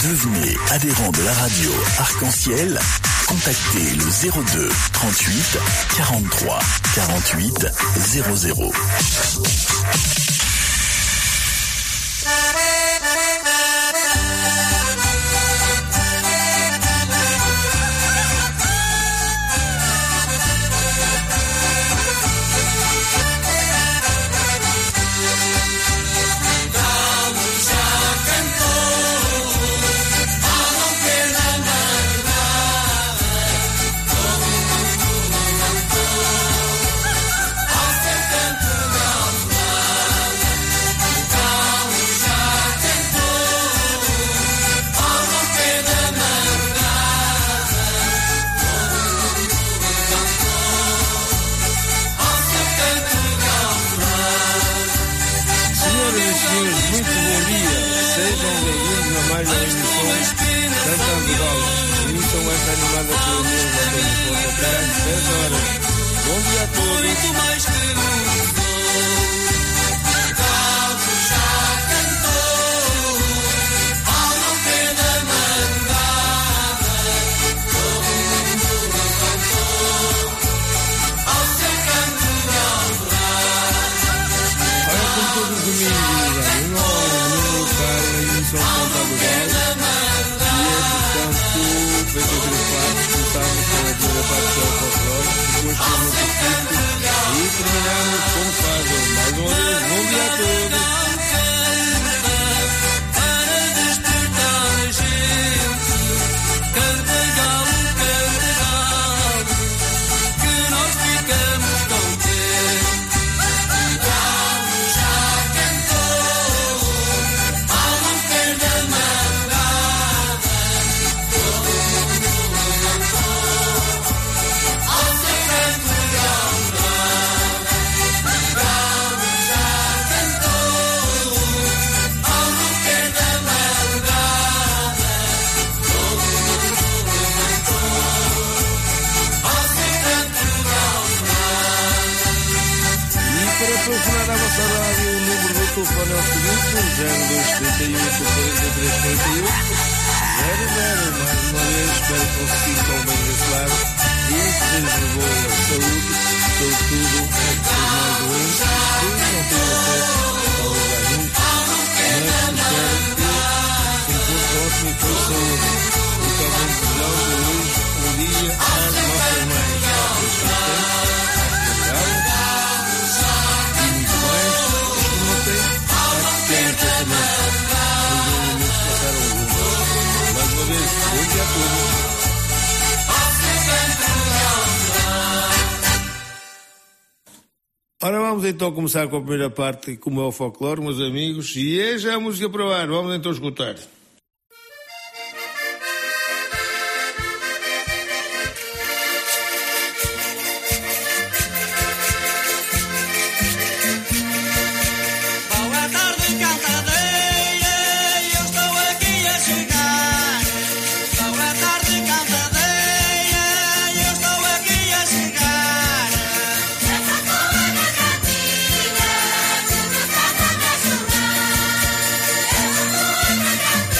Devenez adhérent de la radio Arc-en-Ciel. Contactez le 02 38 43 48 00. Ora, vamos então começar com a primeira parte, como é o folclore, meus amigos, e é já a música para o ar. Vamos então escutar. Cantadeia,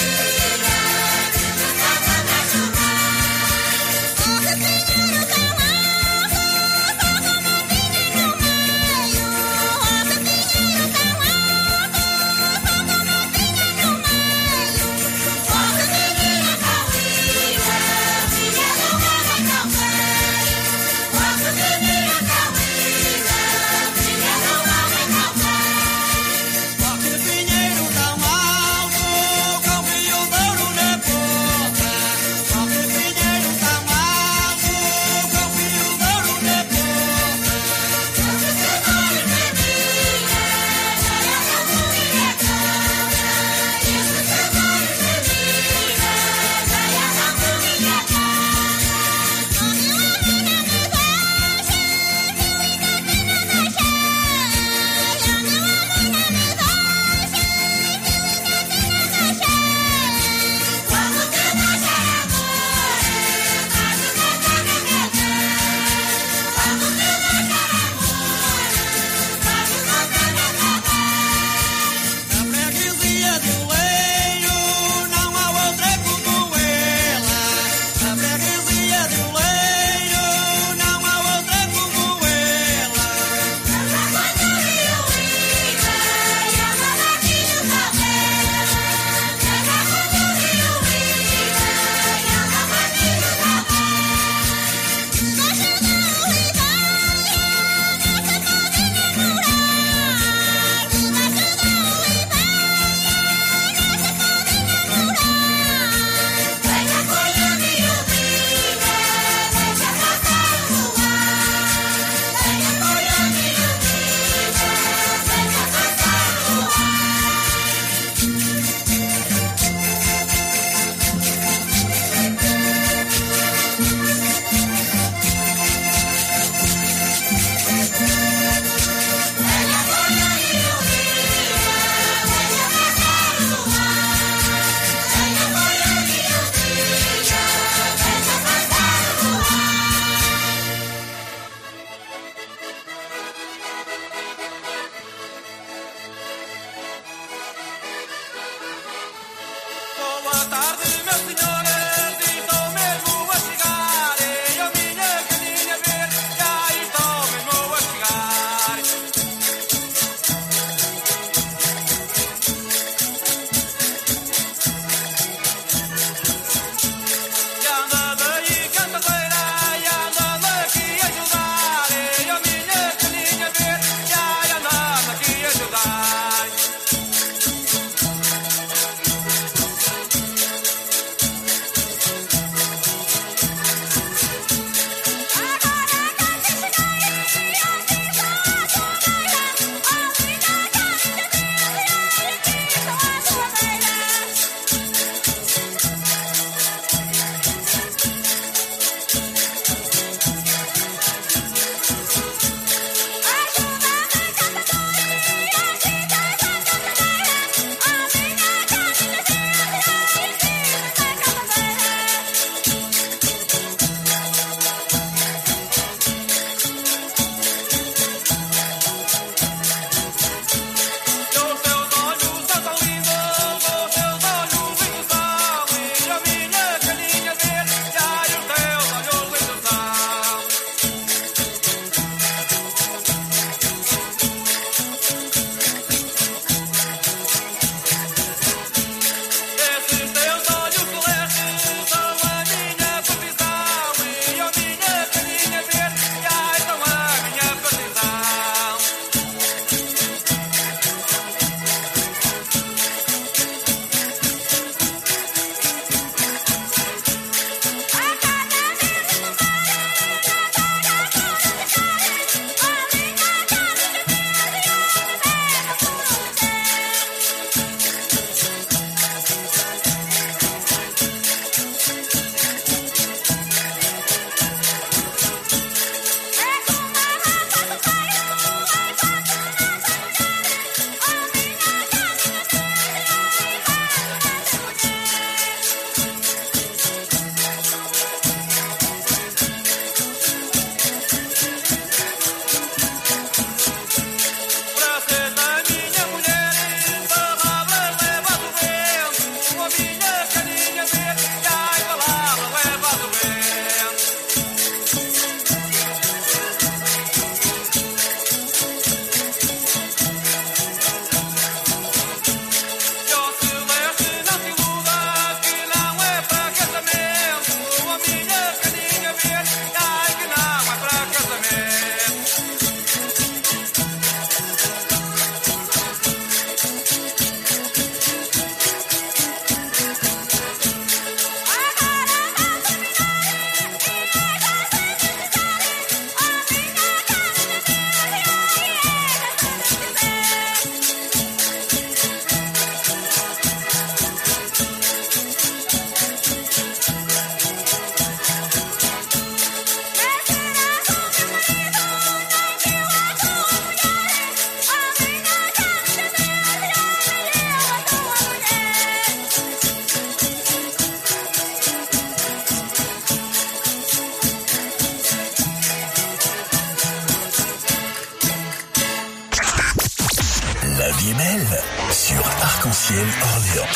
Noël sur Arc-en-Ciel Orléans.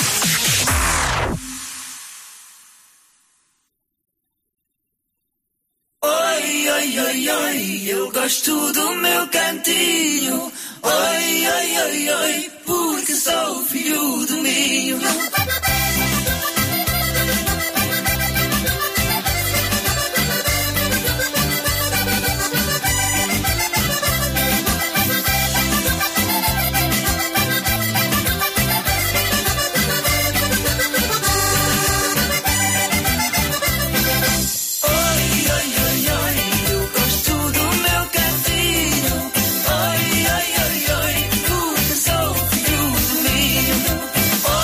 Oi, oi, oi, oi, eu gosto do meu cantinho. Oi, oi, oi, oi, porque sou filho do Minho. Oi,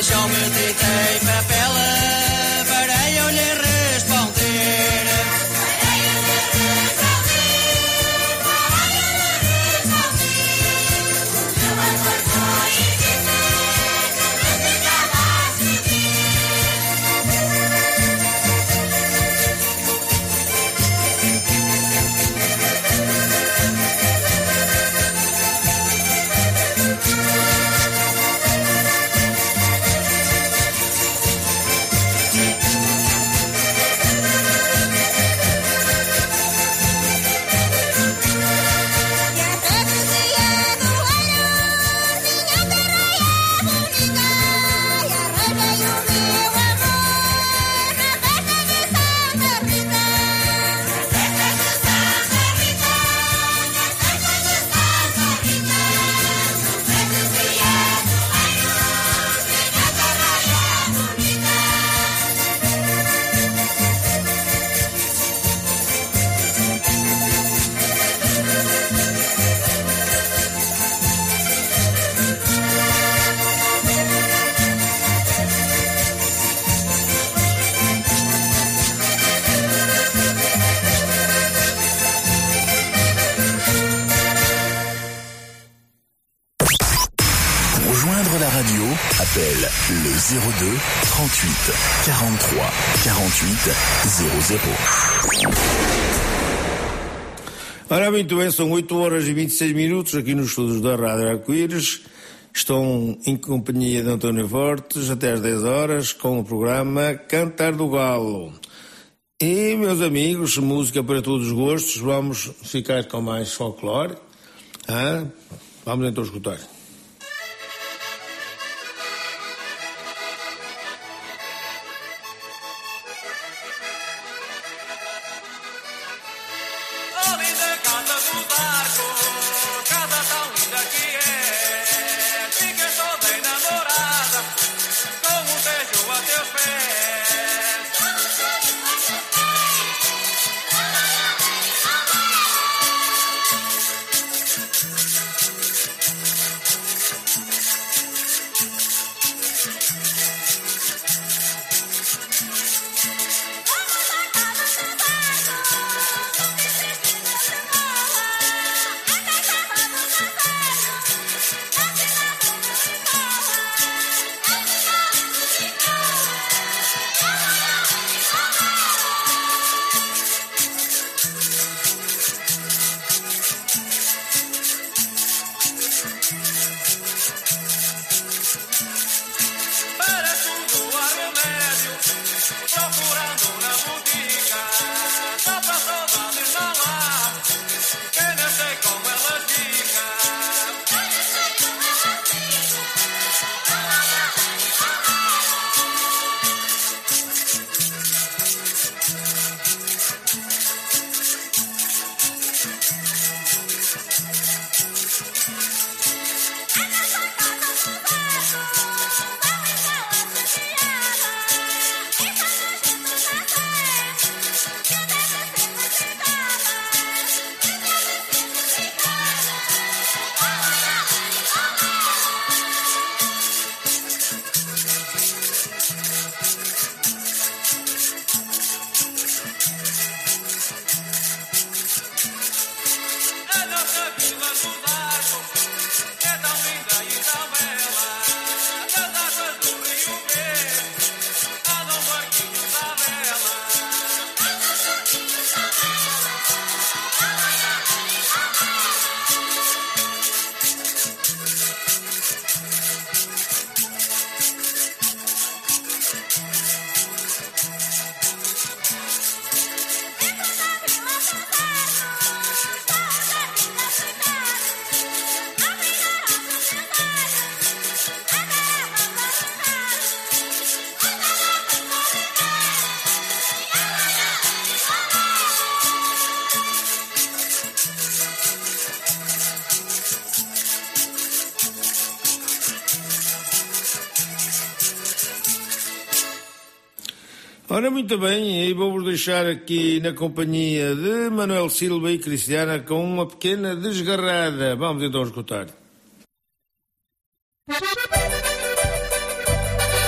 Deixou-me tinta e papel para eu lhe responder. Appelle le 02 38 43 48 00. Ora, muito bem, são 8 horas e 26 minutos aqui nos estúdios da Rádio Arco-Íris. Estão em companhia de António Fortes até às 10 horas com o programa Cantar do Galo. E, meus amigos, música para todos os gostos, vamos ficar com mais folclore. Vamos então escutar. Ora, muito bem, e vou-vos deixar aqui na companhia de Manuel Silva e Cristiana com uma pequena desgarrada. Vamos então escutar.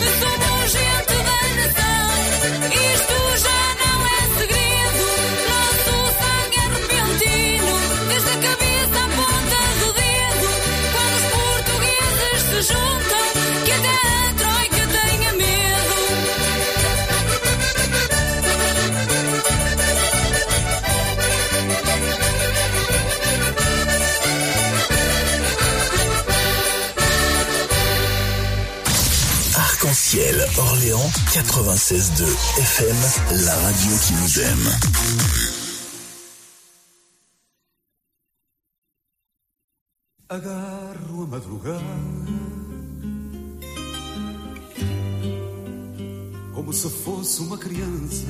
somos gente da nação. Isto já não é segredo, nosso sangue é repentino, desde a cabeça à ponta do dedo. Quando os portugueses se juntam, que até a Troika tenha medo. Arc-en-ciel, Orléans, 96.2 FM, la radio qui nous aime. Agarro a madrugada como se fosse uma criança.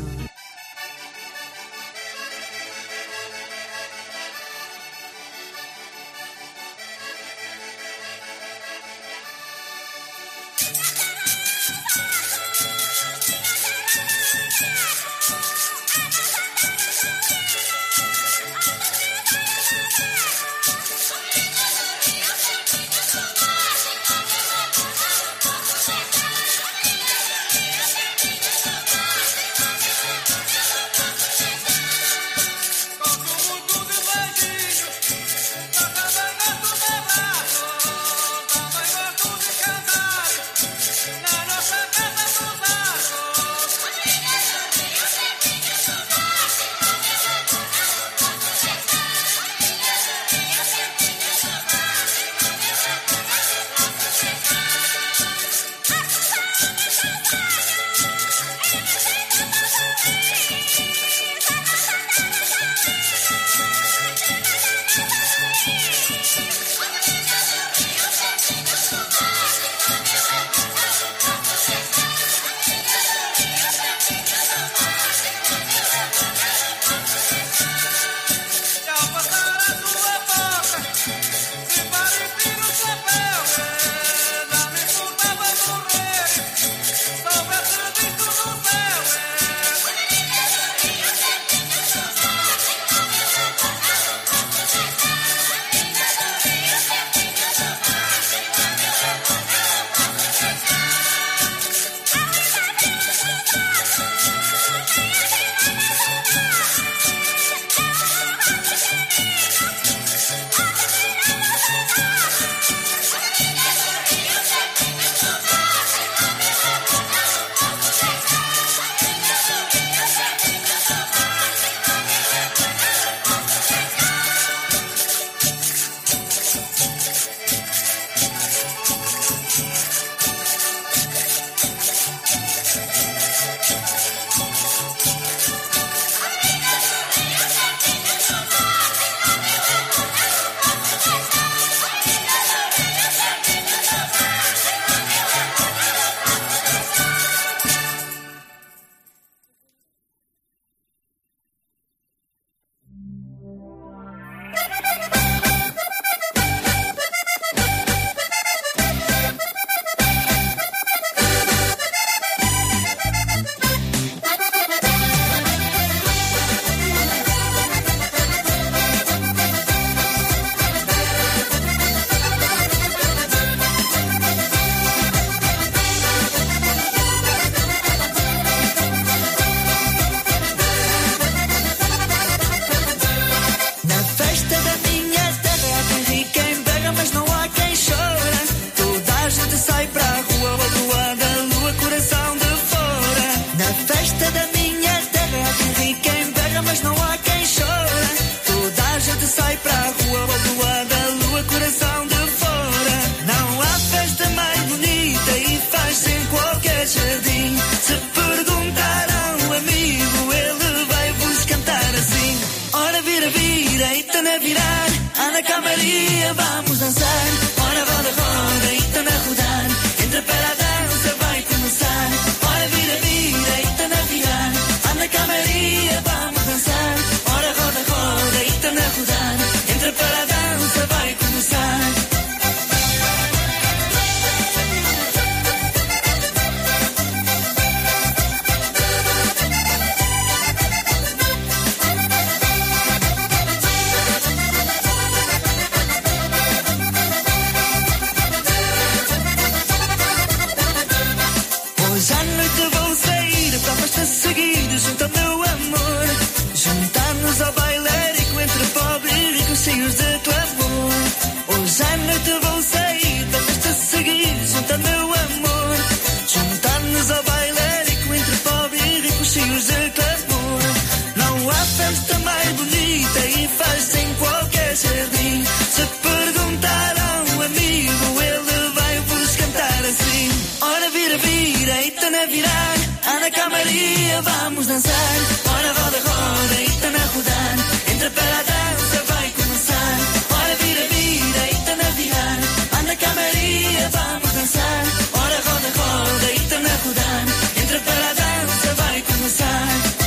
eita na virar. Anda cá Maria, vamos dançar. Ora roda, roda, eita na rodar. Entra para a dança, vai começar. Ora vira, vira, eita na virar. Anda cá Maria, vamos dançar. Ora roda, roda, eita na rodar. Entra para a dança, vai começar.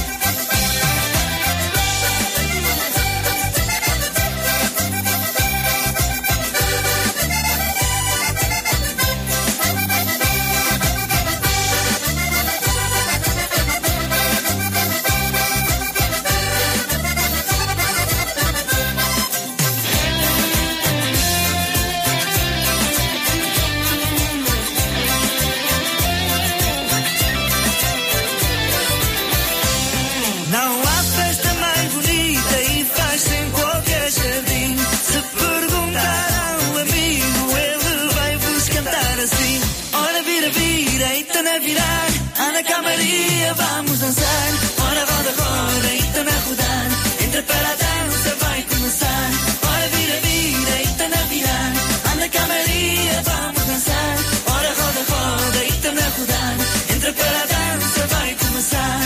Virar, anda cá Maria, vamos dançar. Ora roda, roda, eita na rodar. Entra para a dança, vai começar. Ora vira, vira, eita na virar. Anda cá Maria, vamos dançar. Ora roda, roda, eita na rodar. Entra para a dança, vai começar.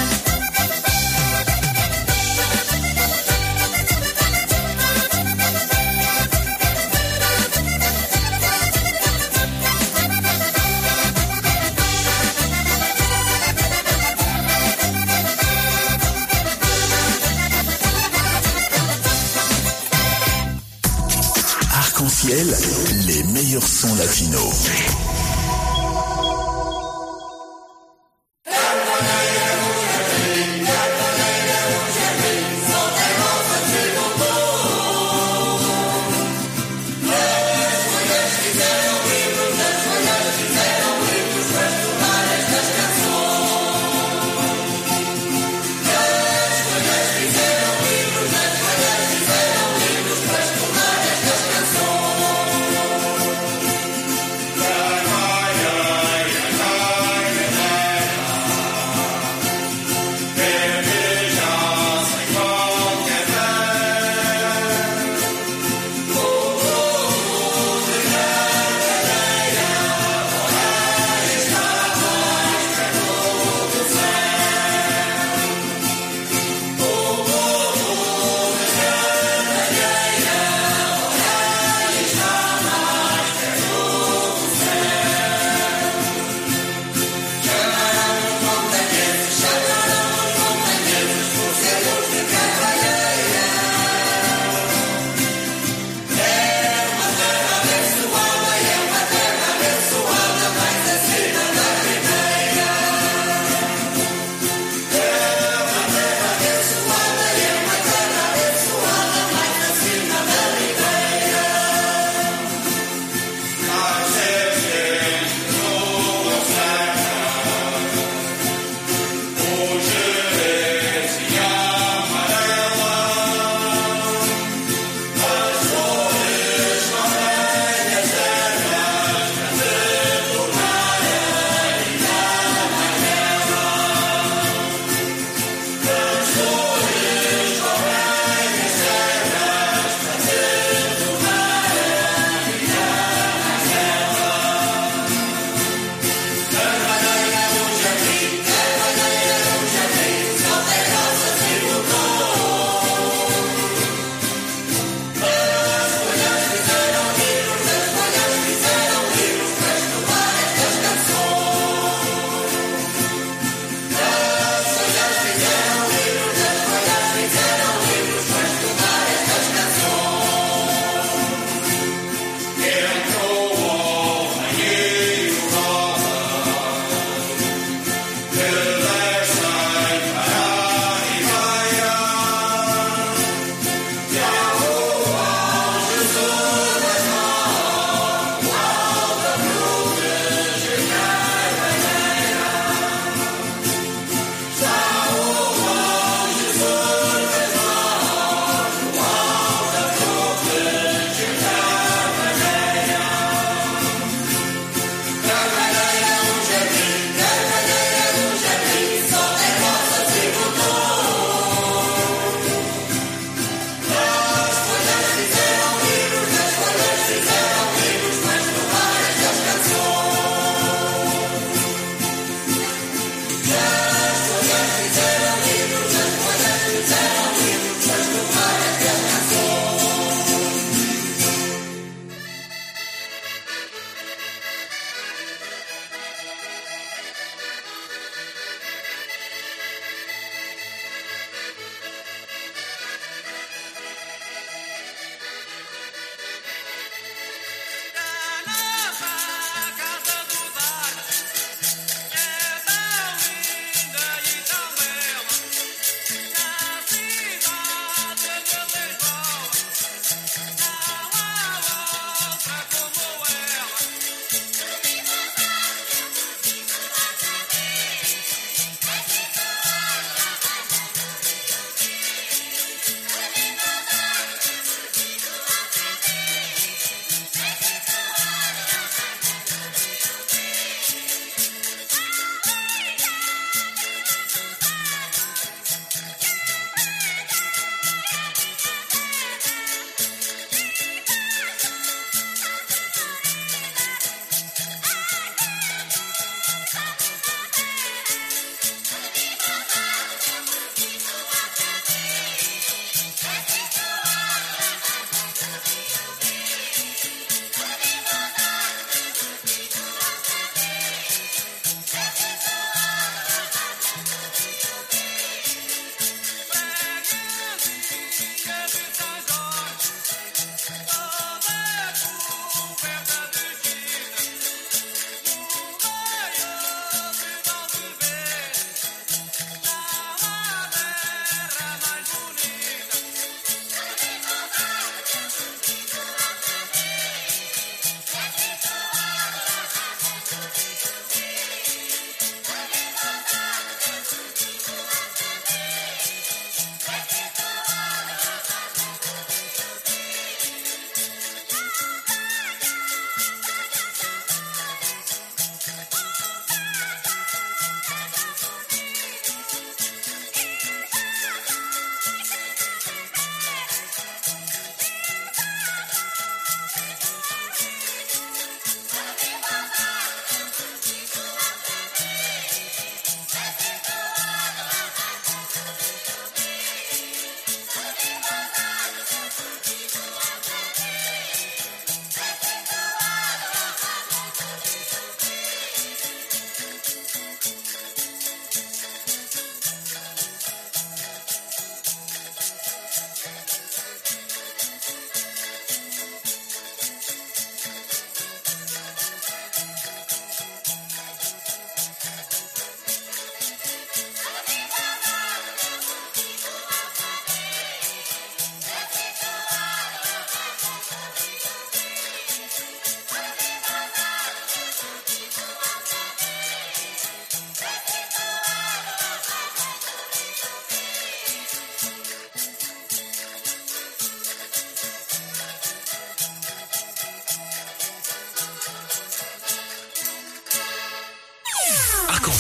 Arc-en-ciel, les meilleurs sons latinos. Yeah.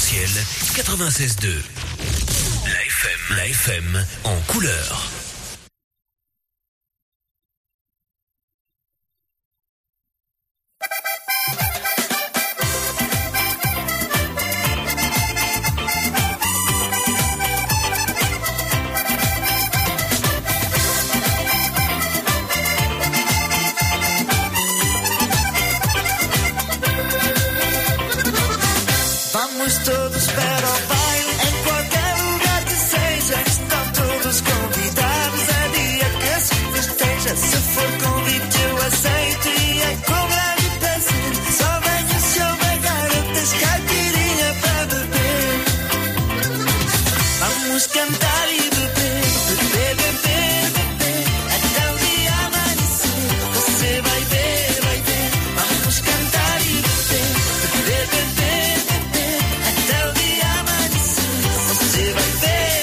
Essentiel 96.2. La FM en couleur. Vamos todos para o baile, em qualquer lugar que seja. Estão todos convidados, é dia que se festeja. Se for convite eu aceito e é com grande prazer. Só venho se houver garotas, caipirinha para beber. Vamos cantar e beber, beber, beber, beber, até o dia amanhecer. Você vai ver, vai ver. Vamos cantar e beber, beber, beber, beber, até o dia amanhecer. Você vai ver,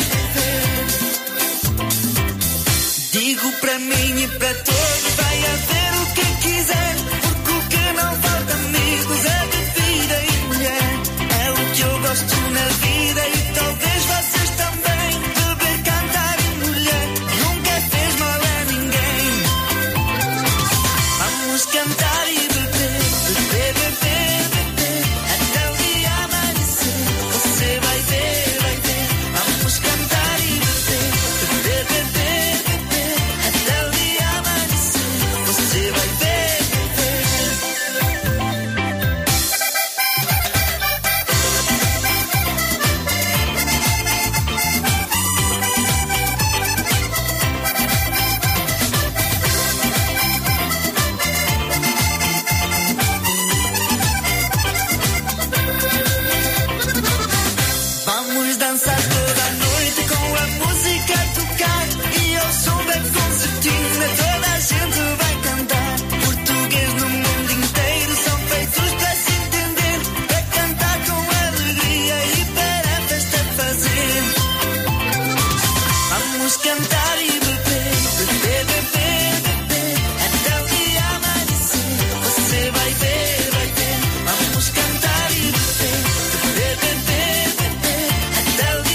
vai ver. Digo para mim e para todos, vai haver o que quiser, porque o que não falta, amigos, é bebida e mulher. É o que eu gosto na vida e talvez vocês também. Beber, cantar e mulher nunca fez mal a ninguém. Vamos cantar e beber, beber, beber, beber, até o dia amanhecer. Você vai ver, vai ver. Vamos cantar e beber, beber, beber, beber, até o dia amanhecer. Você vai ver, vai ver. Vamos dançar toda a noite com a música a tocar e ao som da concertina toda a gente vai cantar. Português no mundo inteiro são feitos para se entender, para cantar com alegria e para a festa fazer. Vamos cantar e beber, beber, beber, beber, até o dia amanhecer. Você vai ver, vai ver. Vamos cantar e beber, beber, beber, beber, até o dia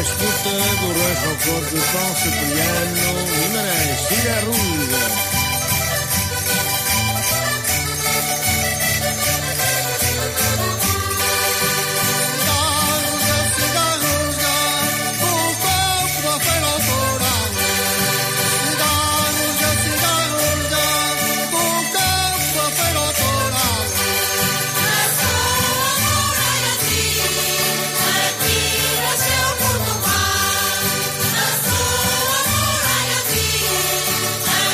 disputa do Rancho de São Cipriano, Guimarães, Cigarruga. Portugal, na sua muralha,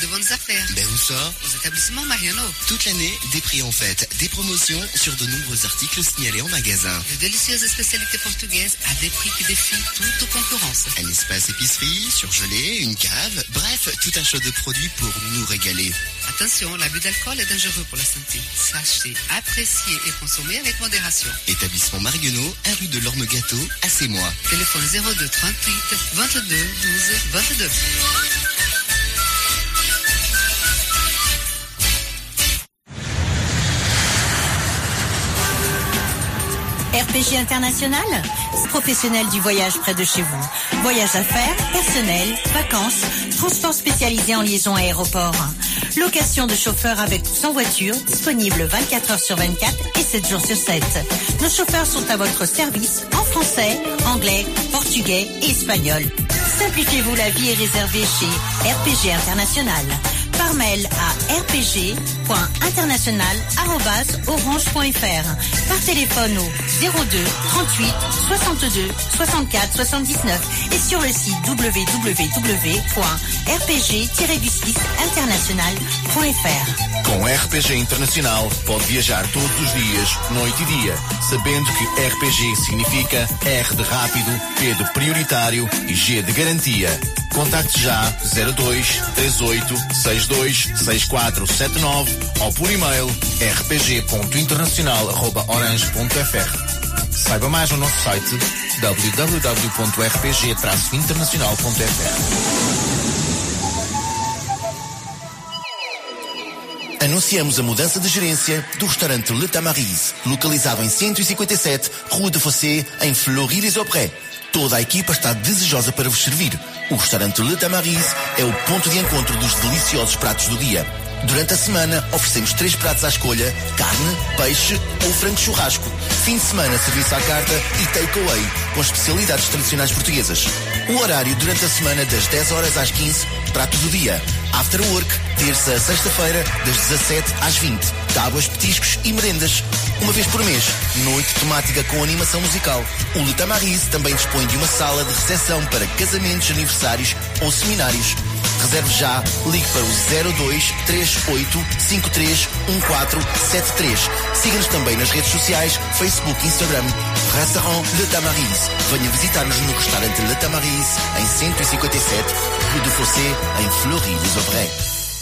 bonnes affaires. Ben où ça? Aux établissements Mariano. Toute l'année, des prix en fête, des promotions sur de nombreux articles signalés en magasin. De délicieuses spécialités portugaises à des prix qui défient toute concurrence. Un espace épicerie, surgelé, une cave, bref, tout un choix de produits pour nous régaler. Attention, l'abus d'alcool est dangereux pour la santé. Sachez apprécier et consommer avec modération. Établissement Marguenot, à rue de l'Orme-Gâteau, à Sémois. Téléphone 02 38 22 12 22. RPG International, professionnel du voyage près de chez vous. Voyage d'affaires, personnel, vacances, transport spécialisé en liaison aéroport. Location de chauffeurs avec ou sans voiture, disponible 24 heures sur 24 et 7 jours sur 7. Nos chauffeurs sont à votre service en français, anglais, portugais et espagnol. Simplifiez-vous la vie et réservez chez RPG International. Par mail à rpg.international@orange.fr. Par téléphone au 02 38 62 64 79 et sur le site www.rpg-international.fr. Com RPG Internacional pode viajar todos os dias, noite e dia, sabendo que RPG significa R de rápido, P de prioritário e G de garantia. Contacte já 02 38 62 6479 ou por e-mail rpg.internacional@orange.fr. Saiba mais no nosso site www.rpg-internacional.fr. Anunciamos a mudança de gerência do restaurante Le Tamaris, localizado em 157 Rue de Fossé, em Fleury-les-Aubrais. Toda a equipa está desejosa para vos servir. O restaurante Le Tamaris é o ponto de encontro dos deliciosos pratos do dia. Durante a semana, oferecemos 3 pratos à escolha: carne, peixe ou frango churrasco. Fim de semana, serviço à carta e takeaway, com especialidades tradicionais portuguesas. O horário durante a semana, das 10 horas às 15, prato do dia. After work, terça a sexta-feira, das 17 às 20. Tábuas, petiscos e merendas. Uma vez por mês, noite temática com animação musical. O Le Tamaris também dispõe de uma sala de recepção para casamentos, aniversários ou seminários. Reserve já, ligue para o 02 38 53 1473. Siga-nos também nas redes sociais, Facebook e Instagram. Restaurant Le Tamaris. Venha visitar-nos no restaurante Le Tamaris, em 157 Rue de Fossé, em Fleury-les-Aubrais.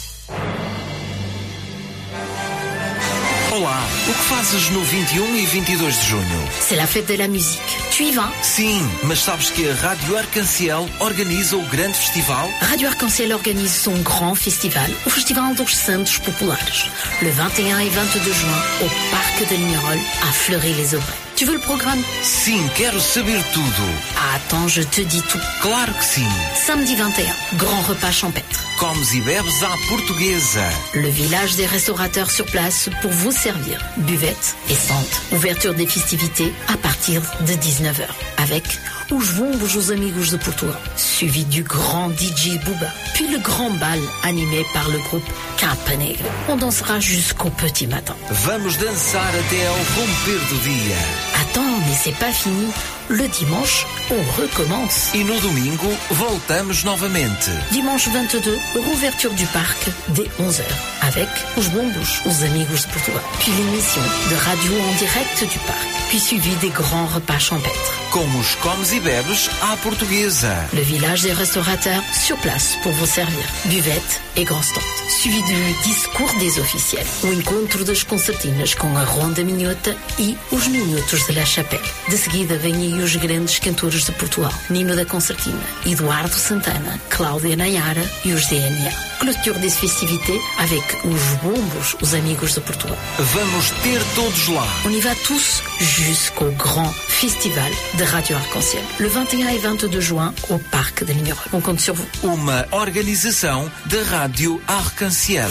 Olá, o que fazes no 21 e 22 de junho? C'est la fête de la musique. Tu y vas? Sim, mas sabes que a Rádio Arc-en-Ciel organiza o grande festival? Radio Arc-en-Ciel organise son grand festival, o Festival dos Santos Populares, le 21 et 22 juin, au Parc de Lignerolles, à Fleury-les-Aubrais. Tu veux le programme? Sim, quero saber tudo. Attends, je te dis tout. Claro que sim. Samedi 21, grand repas champêtre. Comes e bebes à portuguesa. Le village des restaurateurs sur place pour vous servir. Buvette et stand. Ouverture des festivités à partir de 19h. Avec Os Bombos, os Amigos de Portugal. Suivi du grand DJ Booba. Puis le grand bal animé par le groupe Capa Negra. On dansera jusqu'au petit matin. Vamos dançar até ao romper do dia. Attends, mais c'est pas fini. Le dimanche, on recommence. E no domingo, voltamos novamente. Dimanche 22, rouverture du parc dès 11h. Avec Os Bombos, os Amigos de Portugal. Puis l'émission de radio en direct du parc. Puis suivi des grands repas champêtres. Como os comes e bebes à portuguesa. Le village des restaurateurs sur place pour vous servir. Buvette et grand stand. Suivi du discours des officiels. O encontro das concertinas com a Ronda Minhota e os Minutos de La Chapelle. De seguida vêm aí os grandes cantores de Portugal. Nino da Concertina, Eduardo Santana, Cláudia Nayara e os DNA. Clôture des festivités avec Os Bombos, os Amigos de Portugal. Vamos ter todos lá. On y va tous jusqu'au grand festival de Radio Arc-en-Ciel. Le 21 et 22 juin au Parc de Lignerolles. On compte sur vous. Uma organização da Rádio Arc-en-Ciel.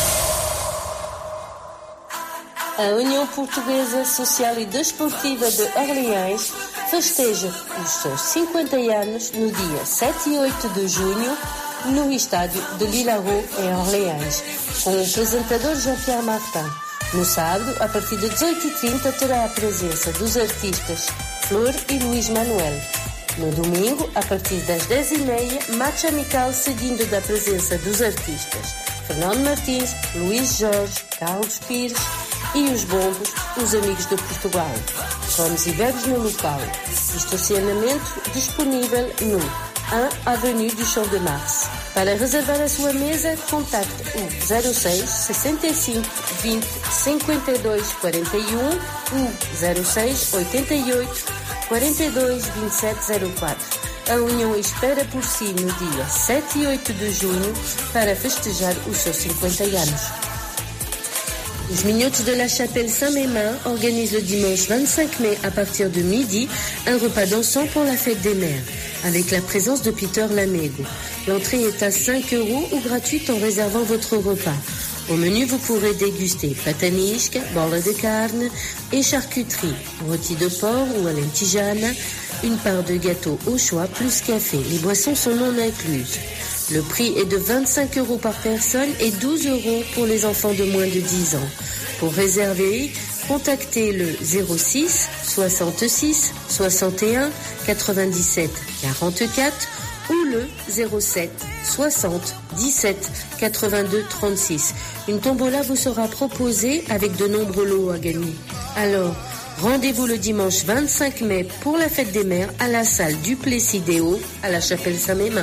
A União Portuguesa Social e Desportiva de Orleans festeja os seus 50 anos no dia 7 e 8 de junho no estádio de Lillarot, em Orleans, com o apresentador Jean-Pierre Martin. No sábado, a partir de 18h30, terá a presença dos artistas Flor e Luís Manuel. No domingo, a partir das 10h30, match amical seguindo da presença dos artistas Fernando Martins, Luís Jorge, Carlos Pires e os bombos, os amigos de Portugal. Comes e bebes no local. Estacionamento disponível no 1 Avenue du Champ de Mars. Para reservar a sua mesa, contacte o 06 65 20 52 41, o 06 88 42 27 04. A União espera por si no dia 7 e 8 de junho para festejar os seus 50 anos. Les Mignottes de la Chapelle Saint-Mémin organisent le dimanche 25 mai à partir de midi un repas dansant pour la fête des mères, avec la présence de Peter Lamego. L'entrée est à 5 € ou gratuite en réservant votre repas. Au menu, vous pourrez déguster patanisca, bola de carne et charcuterie, rôti de porc ou à l'entijana, une part de gâteau au choix plus café. Les boissons sont non incluses. Le prix est de 25 € par personne et 12 € pour les enfants de moins de 10 ans. Pour réserver, contactez le 06 66 61 97 44 ou le 07 60 17 82 36. Une tombola vous sera proposée avec de nombreux lots à gagner. Alors, rendez-vous le dimanche 25 mai pour la fête des mères à la salle Duplessis-Déo à la Chapelle Saint-Mémin.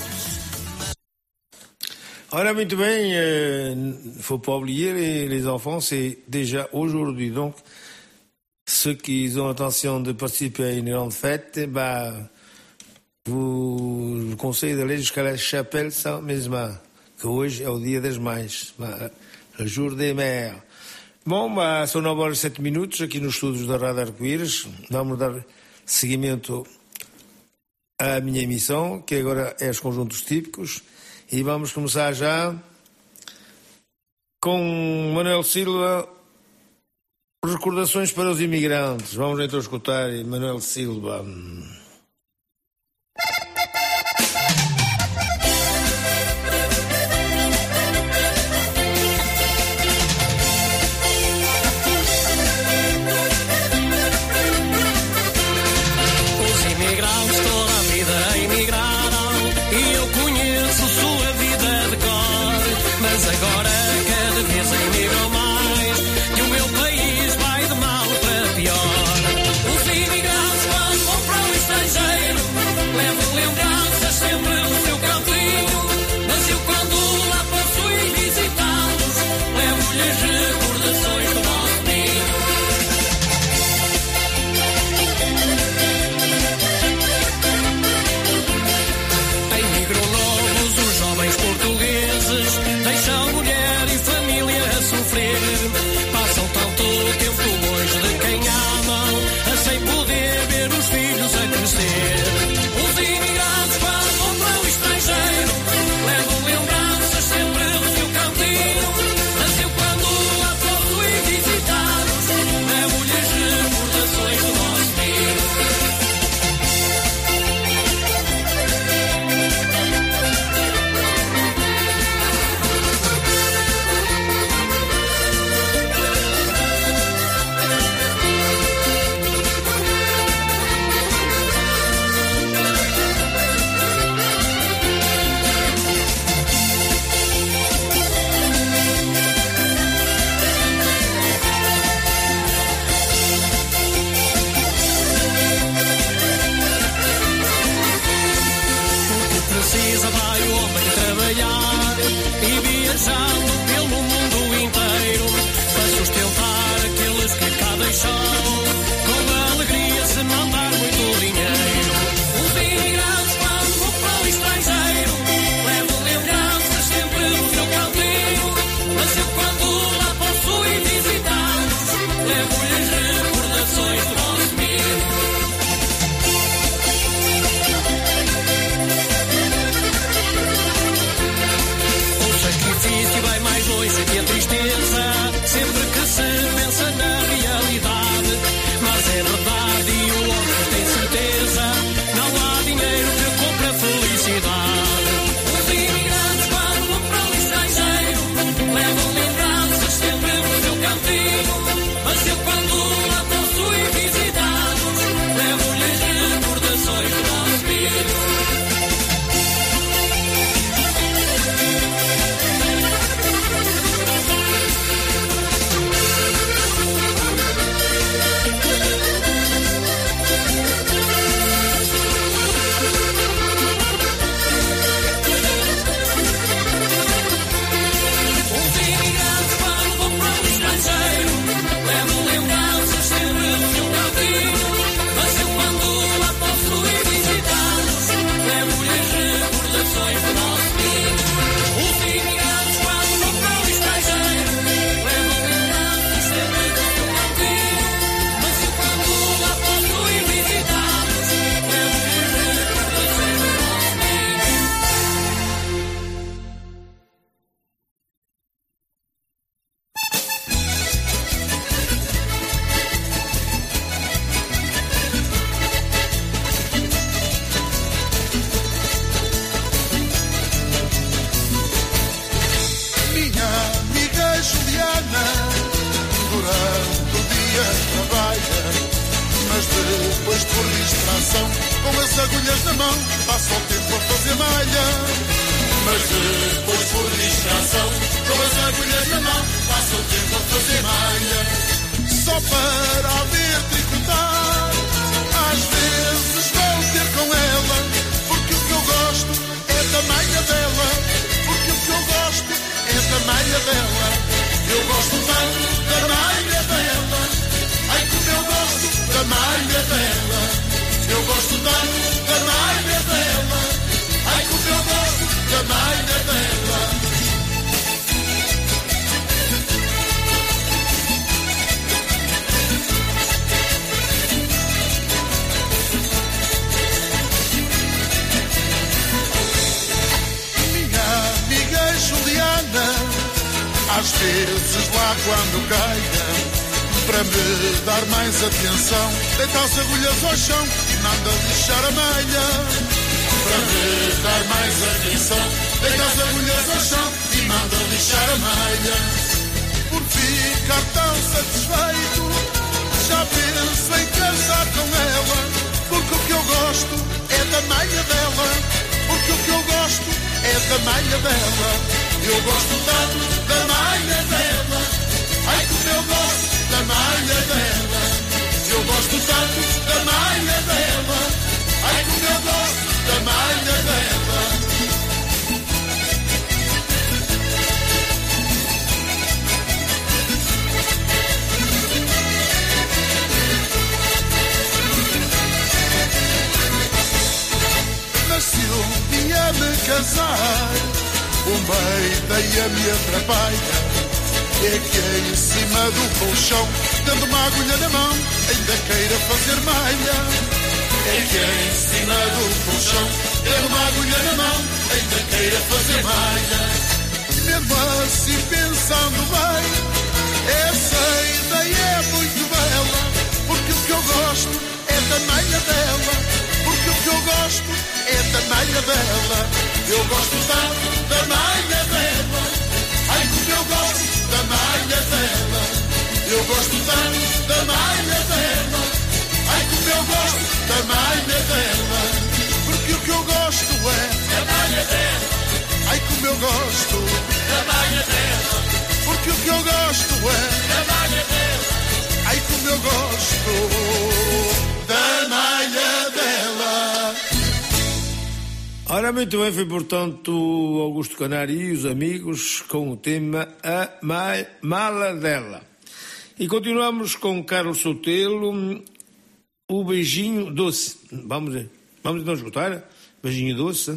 Voilà, muito bem, faut pas oublier, les enfants, c'est déjà aujourd'hui. Donc, ceux qui ont l'intention de participer à une grande fête, vous conseille d'aller jusqu'à la Chapelle Saint-Mémin, que hoje é o dia das mães, le jour des mères. Bom, são 9h07 aqui nos estúdios da Rádio Arco-Íris. Vamos dar seguimento à minha emissão, que agora é os conjuntos típicos. E vamos começar já com Manuel Silva, recordações para os imigrantes. Vamos então escutar Manuel Silva. Os imigrantes toda a vida emigraram e eu conheço sua vida de cor, mas agora cada vez emigram mais e o meu país vai de mal para pior. Os imigrantes quando vão para o estrangeiro levam lembranças sempre do seu cantinho, mas eu quando lá passo e visitá-los levo-lhes recordações do nosso ninho. Emigram novos os jovens portugueses, deixam mulher e família a sofrer, passam tanto tempo longe de quem amam, sem poder ver os filhos a crescer. Os imigrantes quando vão para o estrangeiro levam lembranças sempre do seu cantinho, mas eu quando lá posso ir visitá-los levo-lhes recordações do nosso ninho. Precisa vai o homem trabalhar e viajando pelo mundo inteiro para sustentar aqueles que cá deixou, com alegria se mandar muito dinheiro. Os imigrantes quando vão para o estrangeiro levam lembranças sempre do seu cantinho, mas eu quando lá posso ir visitá-los levo-lhes recordações do nosso ninho. O sacrifício vai canção. Com as agulhas na mão, passa o tempo a fazer malha. Mas depois por distração, com as agulhas na mão, passa o tempo a fazer malha. Só para a ver tricotar, às vezes vou ter com ela, porque o que eu gosto é da malha dela, porque o que eu gosto é da malha dela. Eu gosto tanto da malha dela, ai como eu gosto da malha dela. Eu gosto tanto da malha dela, ai como eu gosto da malha dela. Juliana, às vezes lá quando caia, para me dar mais atenção, deita as agulhas ao chão e manda lixar a malha. Para me dar mais atenção, deita as agulhas ao chão e manda lixar a malha. Por ficar tão satisfeito, já penso em casar com ela, porque o que eu gosto é da malha dela, porque o que eu gosto é da malha dela. Eu gosto tanto da malha dela, ai como eu gosto da malha dela. Eu gosto tanto da malha dela, ai como eu gosto da malha dela. Nasci um dia me casar, o meio daí a me atrapalha. É que em cima do colchão, dando uma agulha na mão, ainda queira fazer malha. É que em cima do colchão, dando uma agulha na mão, ainda queira fazer malha. Mesmo assim pensando bem, essa ideia é muito bela, porque o que eu gosto é da malha dela, porque o que eu gosto é da malha dela. Eu gosto tanto da malha dela, ai como eu gosto da malha dela. Eu gosto tanto da malha dela, ai como eu gosto da malha dela. Porque o que eu gosto é da malha dela, ai como eu gosto da malha dela. Porque o que eu gosto é da malha dela, ai como eu gosto da malha dela. Ora, muito bem, foi portanto Augusto Canário e os amigos com o tema A Mala Dela. E continuamos com Carlos Sotelo, o Beijinho Doce. Vamos então escutar? Beijinho Doce.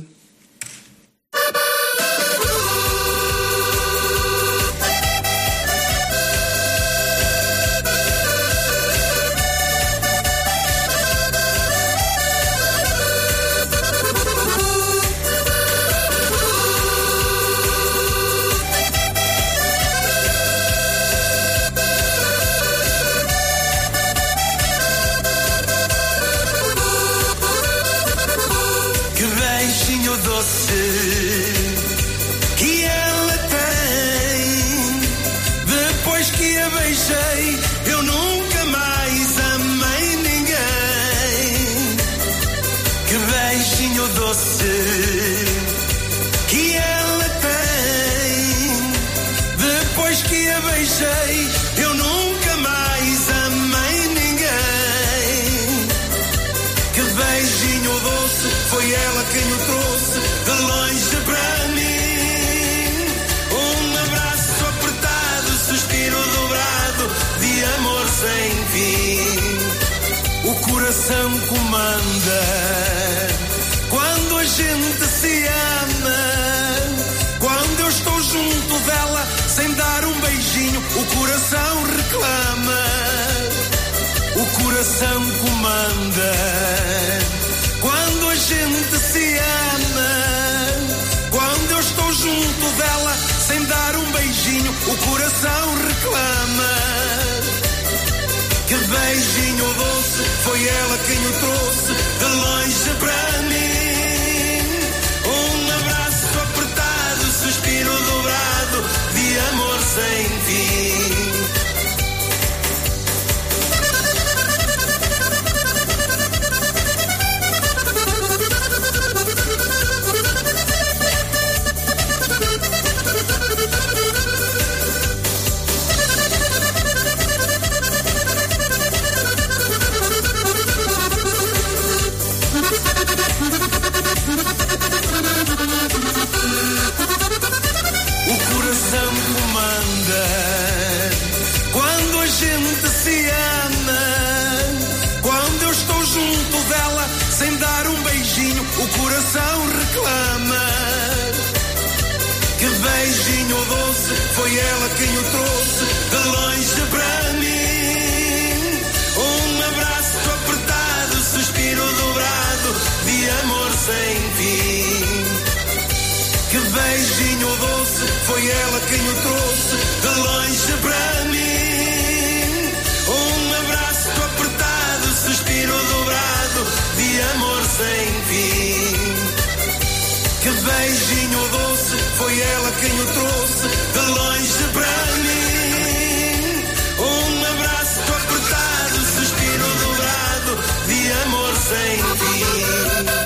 Eu nunca mais amei ninguém. Que beijinho doce que ela tem. Depois que a beijei, eu nunca mais amei ninguém. Que beijinho doce, foi ela quem o trouxe de longe para mim. Um abraço apertado, suspiro dobrado de amor sem fim. O coração comanda quando a gente se ama. Quando eu estou junto dela, sem dar um beijinho, o coração reclama. O coração comanda quando a gente se ama. Quando eu estou junto dela, sem dar um beijinho, o coração reclama. Que beijinho doce, foi ela quem o trouxe de longe para mim. Um abraço apertado, suspiro dobrado de amor sem fim. coração comanda. Quando a gente se ama, quando eu estou junto dela, sem dar um beijinho, o coração reclama. Que beijinho doce, foi ela quem o trouxe de longe para mim. Um abraço apertado, suspiro dobrado de amor sem fim. Que beijinho doce, foi ela quem o trouxe de longe para mim. Um abraço apertado, suspiro dobrado de amor sem fim. Que beijinho doce, foi ela quem o trouxe de longe para mim. Um abraço apertado, suspiro dobrado de amor sem fim.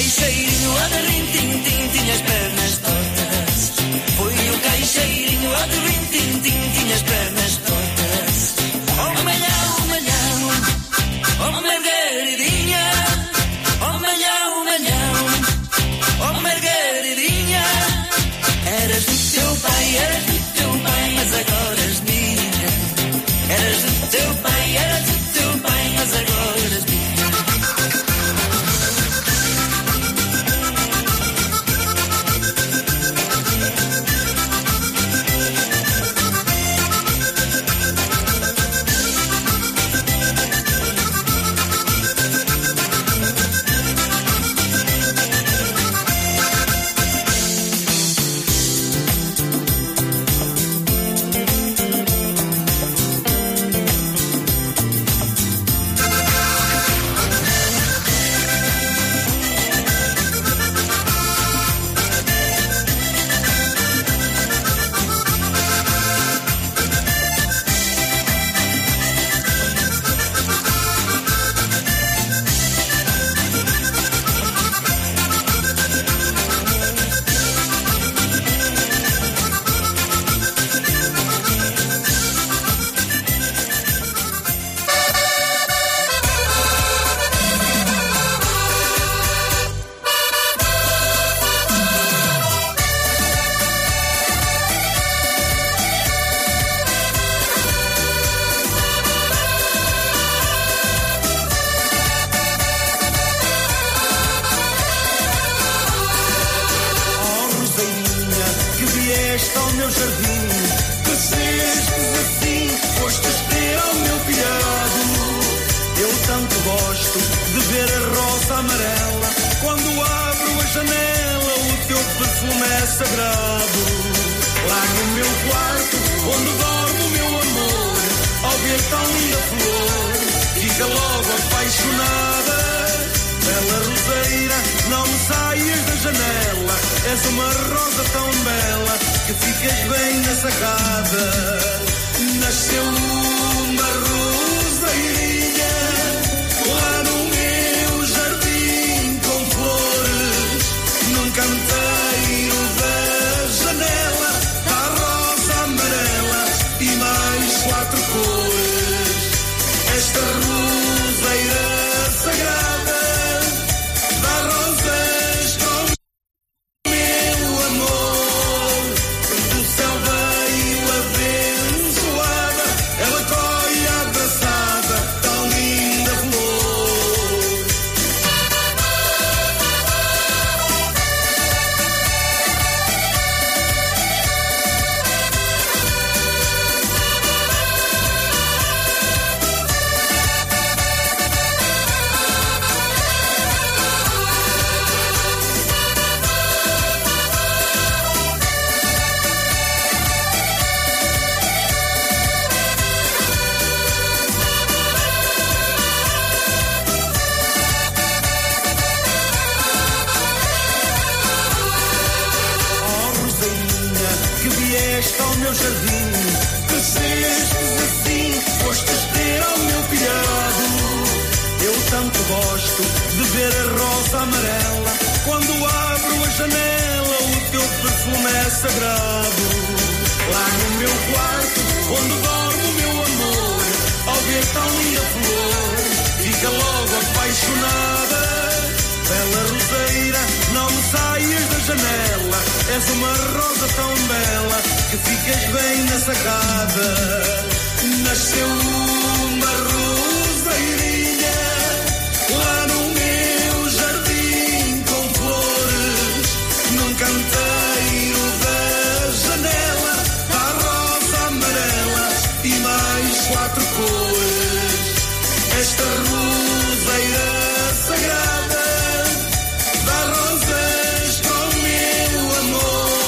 caixeirinho a de rim-tim-tim, tinha as pernas tortas. Foi o caixeirinho a de rim-tim-tim, tinha as pernas tortas. Oh malhão, malhão, oh margaridinha, oh malhão, malhão, oh margaridinha. Eras do teu pai, mas agora és minha. Eras do teu pai, mas agora és minha.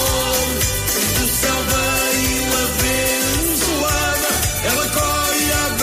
Ela colhe a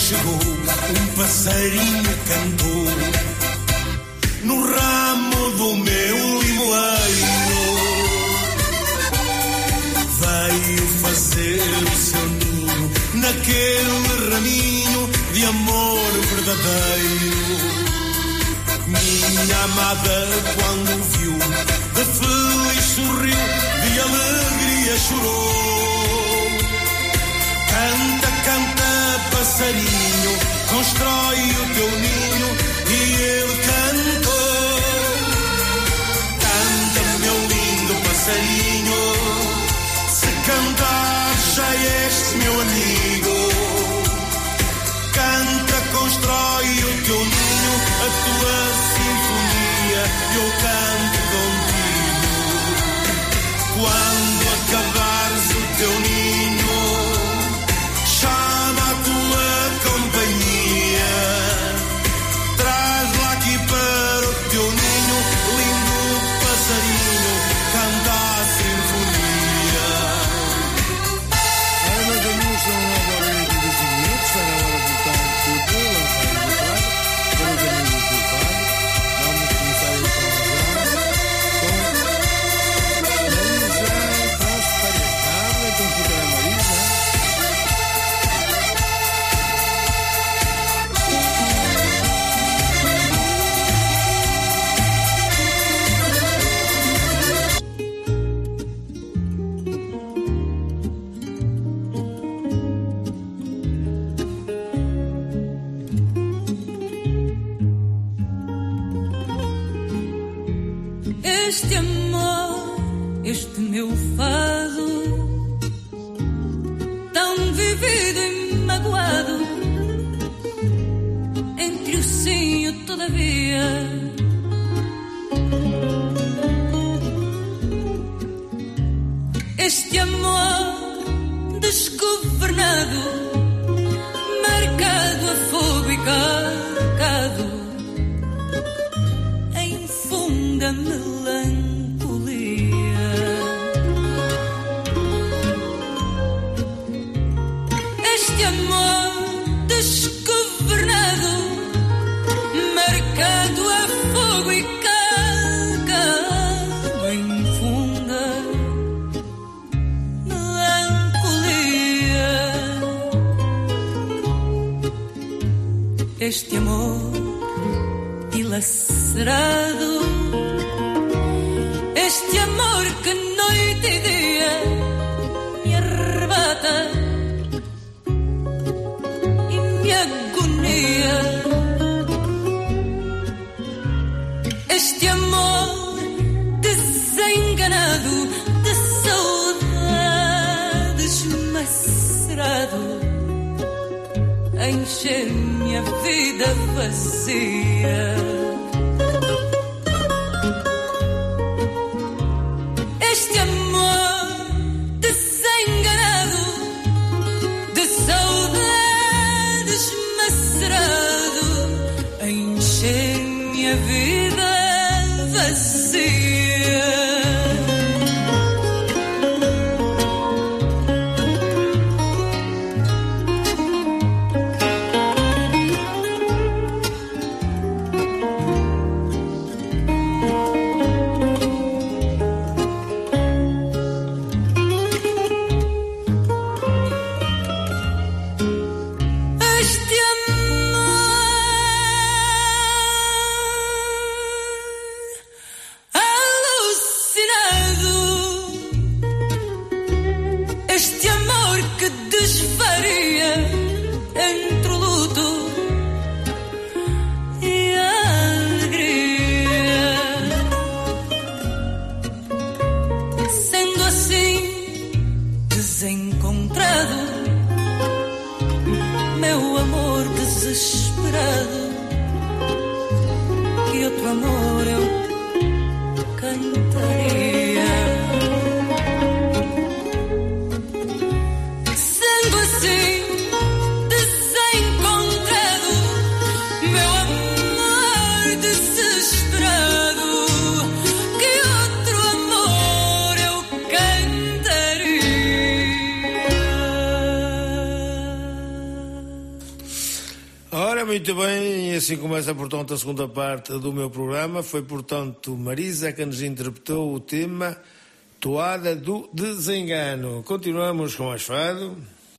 chegou, um passarinho cantou no ramo do meu limoeiro. Veio fazer o seu ninho naquele raminho de amor verdadeiro. Minha amada, quando viu, de feliz sorriu, de alegria chorou. Canta, canta, passarinho, constrói o teu ninho, e ele cantou. Canta, meu lindo passarinho, se cantar já és meu amigo. Canta, constrói o teu ninho, a tua sinfonia, eu canto contigo. Quando acabares o teu ninho, chama a tua companhia, traz-la aqui para o teu ninho, lindo passarinho, canta a sinfonia. Ora, meus amigos, são 9h25, está na hora de voltar tudo lá para o Claro, para os amigos do Claro. Vamos começar aí com a Marisa, Prosperidade, então fica a Marisa. Este amor, este meu fado, tão vivido e magoado, entre o sim e o todavia. Este amor desgovernado, marcado a fogo e carcado em funda melancolia. Este amor desgovernado, marcado a fogo e calcado em funda melancolia. Este amor dilacerado, este amor que noite e dia me arrebata e me agonia. Este amor desenganado, de saudades macerado, enche minha vida vazia. Este amor desenganado, de saudades macerado, enche minha vida vazia. Ora, muito bem, e assim começa, portanto, a segunda parte do meu programa. Foi, portanto, Marisa que nos interpretou o tema Toada do Desengano. Continuamos com mais fado.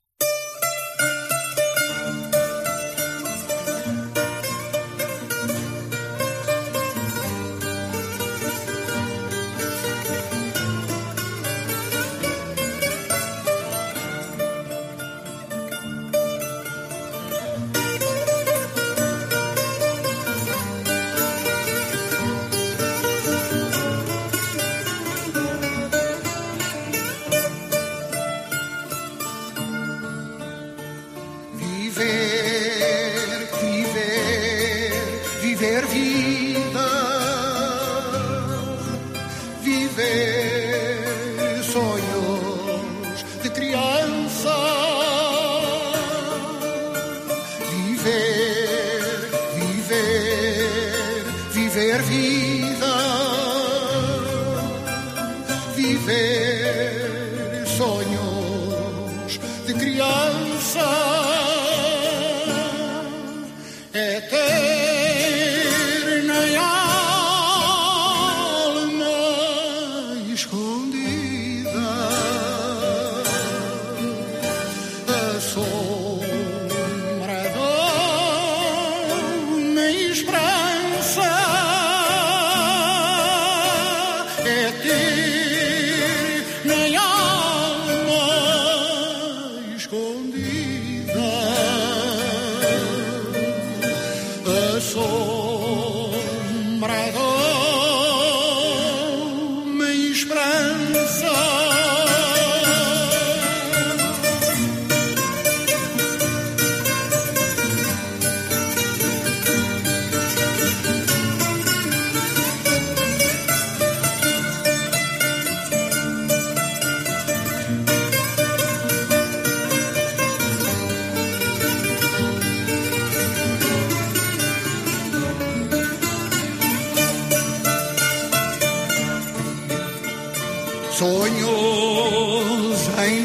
Sonhos em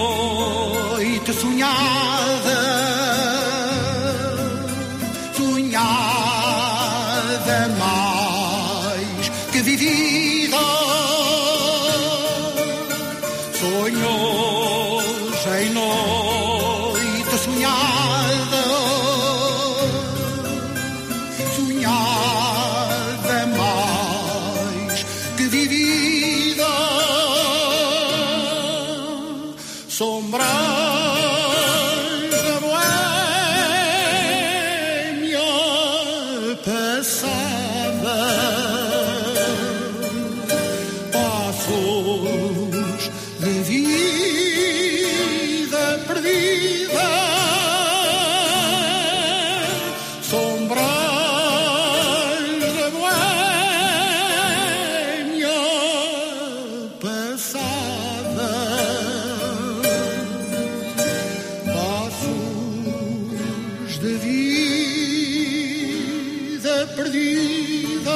noite sonhada, sonhada mais que vivida. Sonhos em noite sonhada, sonhada mais que vivida. Sombras da boêmia passada, passos de vida perdida. Sombras da boêmia passada, de vida perdida.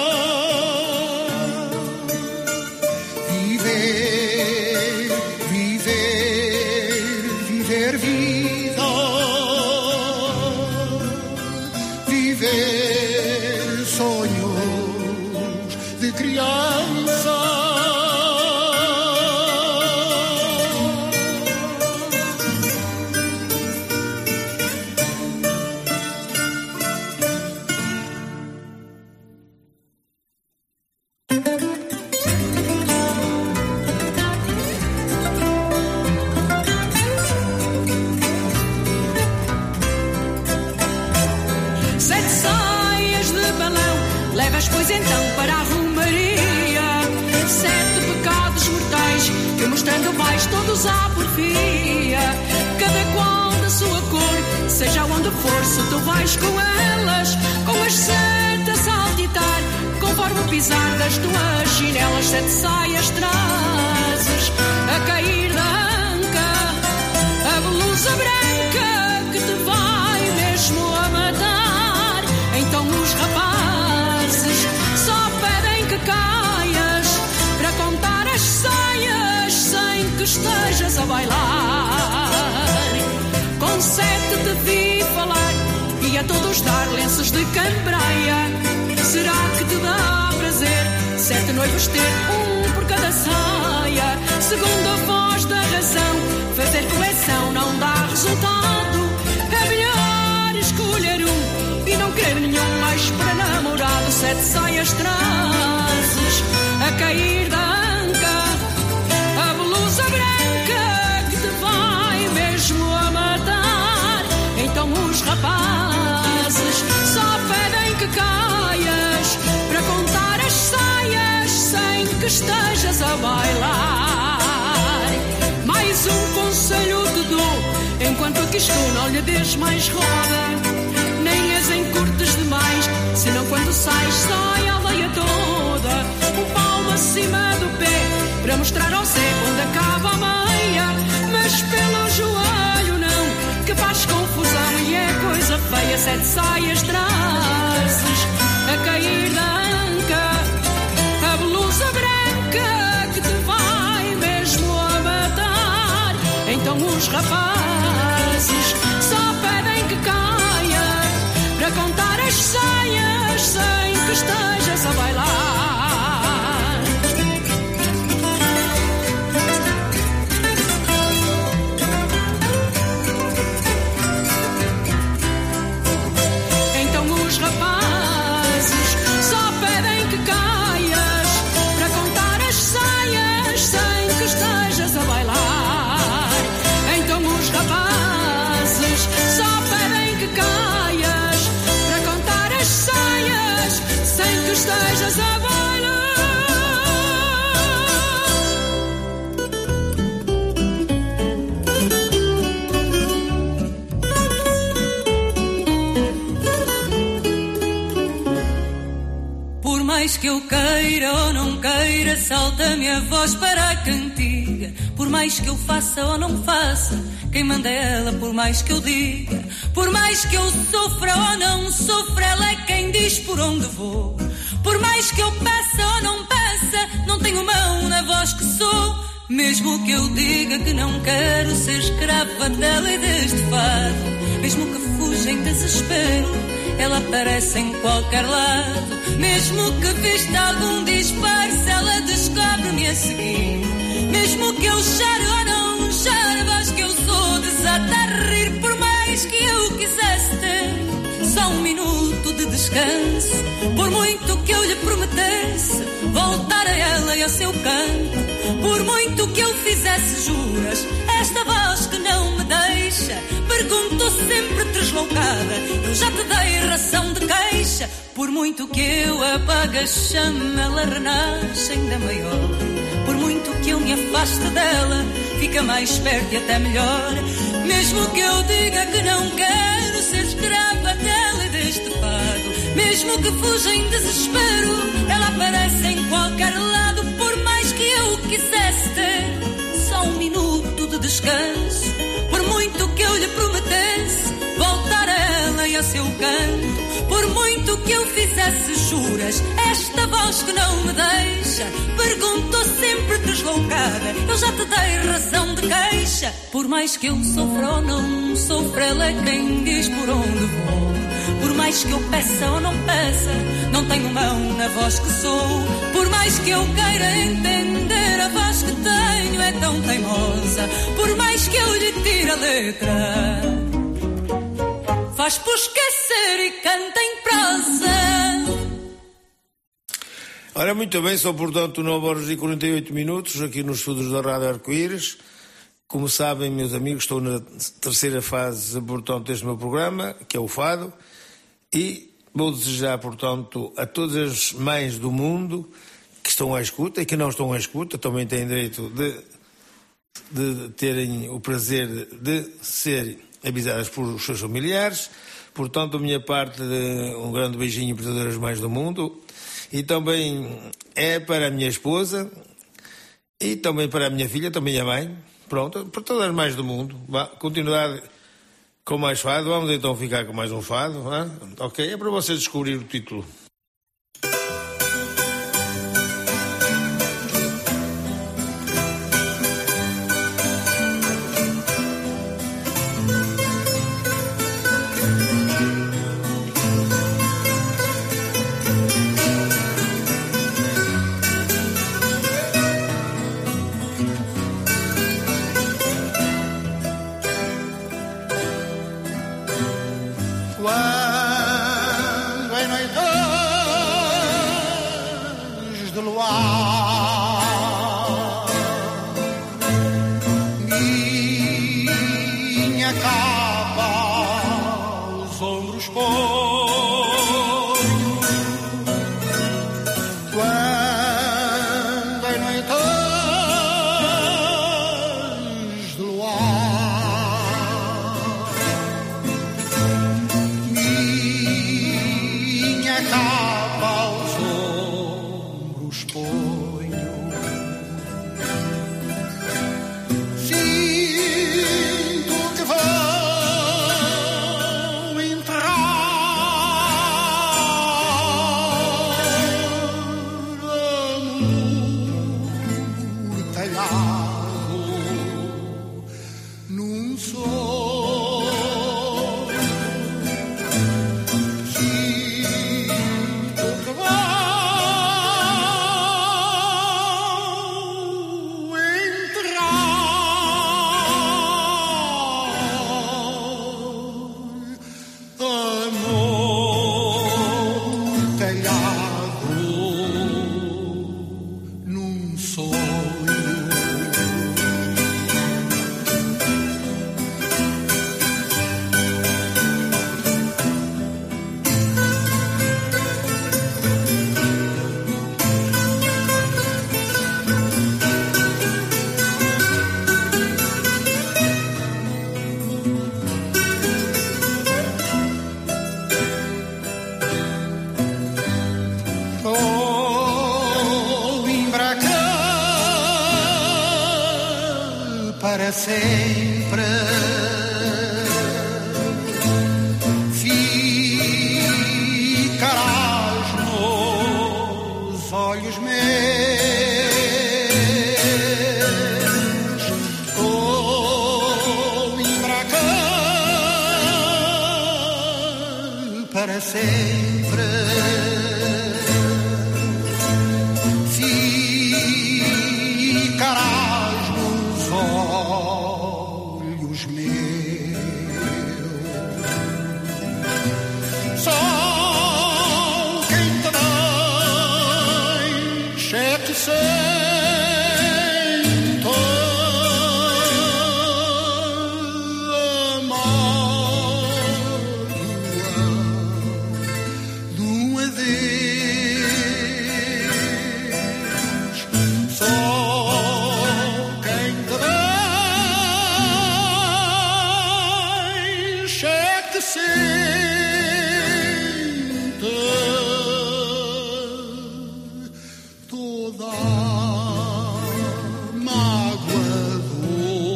Viver, viver, viver vida. Viver sonhos de criança. Pois então para a romaria, 7 pecados mortais que mostrando vais todos à porfia. Cada qual da sua cor, seja onde for, se tu vais com elas, com as 7 a saltitar, conforme o pisar das tuas chinelas. 7 saias trazes a cair da anca, a blusa branca que te vai mesmo a matar. Então os rapazes só pedem que caias para contar as saias sem que estejas a bailar. Com 7 te vi falar e e a todos dar lenços de cambraia. Será que te dá prazer 7 noivos ter por cada saia? Segundo a voz da razão, fazer coleção não dá resultado. É melhor escolher e não querer nenhum mais para namorado. 7 saias trazes a cair da anca, a blusa branca que te vai mesmo a matar. Então os rapazes só pedem que caias para contar as saias sem que estejas a bailar. Mais um conselho te dou, enquanto aqui estou não lhe des mais roda. Nem as encurtes demais, senão quando sais sai a aldeia toda. Um palmo acima do pé, para mostrar ao cego onde acaba a meia. Mas pelo joelho não, que faz confusão e é coisa feia. 7 saias trazes a cair da anca, a blusa branca que te vai mesmo a matar. Então os rapazes só pedem que caia para contar as saias sem que estejas a bailar. Então os rapazes só pedem que caias para contar as saias sem que estejas a bailar. Então os rapazes só pedem que caias para contar as saias sem que estejas a bailar. Por mais que eu queira ou não queira, salta-me a voz para a cantiga. Por mais que eu faça ou não faça, quem manda é ela, por mais que eu diga. Por mais que eu sofra ou não sofra, ela é quem diz por onde vou. Por mais que eu peça ou não peça, não tenho mão na voz que sou. Mesmo que eu diga que não quero ser escrava dela e deste fado, mesmo que fuja em desespero, ela aparece em qualquer lado. Mesmo que vista algum disfarce, ela descobre-me a seguir. Mesmo que eu chore ou não chore, a voz que eu sou desata a rir. Por mais que eu quisesse ter só um minuto de descanso, por muito que eu lhe prometesse voltar a ela e ao seu canto, por muito que eu fizesse juras, esta voz que não me deixa perguntou sempre deslocada: eu já te dei ração de queixa. Por muito que eu apague a chama, ela renasce ainda maior. Por muito que eu me afaste dela, fica mais perto e até melhor. Mesmo que eu diga que não quero ser escrava dela e deste fado, mesmo que fuja em desespero, ela aparece em qualquer lado. Por mais que eu quisesse ter só um minuto de descanso, por muito que eu lhe prometesse voltar a ela e ao seu canto, por muito que eu fizesse juras, esta voz que não me deixa perguntou sempre deslocada: eu já te dei razão de queixa. Por mais que eu sofra ou não sofra, ela é quem diz por onde vou. Por mais que eu peça ou não peça, não tenho mão na voz que sou. Por mais que eu queira entender, a voz que tenho é tão teimosa. Por mais que eu lhe tire a letra, faz por esquecer e canta em prosa. Ora, muito bem, são portanto 9h48 aqui nos estúdios da Rádio Arco-Íris. Como sabem, meus amigos, estou na terceira fase, portanto, deste meu programa, que é o Fado, e vou desejar, portanto, a todas as mães do mundo que estão à escuta e que não estão à escuta, também têm direito de terem o prazer de serem avisadas por os seus familiares. Portanto, da minha parte, um grande beijinho para todas as mães do mundo. E também é para a minha esposa e também para a minha filha, também a mãe. Pronto, para todas as mães do mundo. Vá, continuar com mais fado. Vamos então ficar com mais um fado. Ok, é para vocês descobrir o título. quando em noites de luar minha capa aos ombros ponho, quando em noites de luar minha capa aos ombros ponho. Sinto que vão entrar no telhado num sonho. Sinto que vão entrar no telhado num sonho. Coimbra que para sempre ficarás nos olhos meus. Coimbra que para sempre ficarás nos olhos meus. Só quem te deixa é que sente a mágoa de um adeus. Só quem te deixa é que sente toda a mágoa do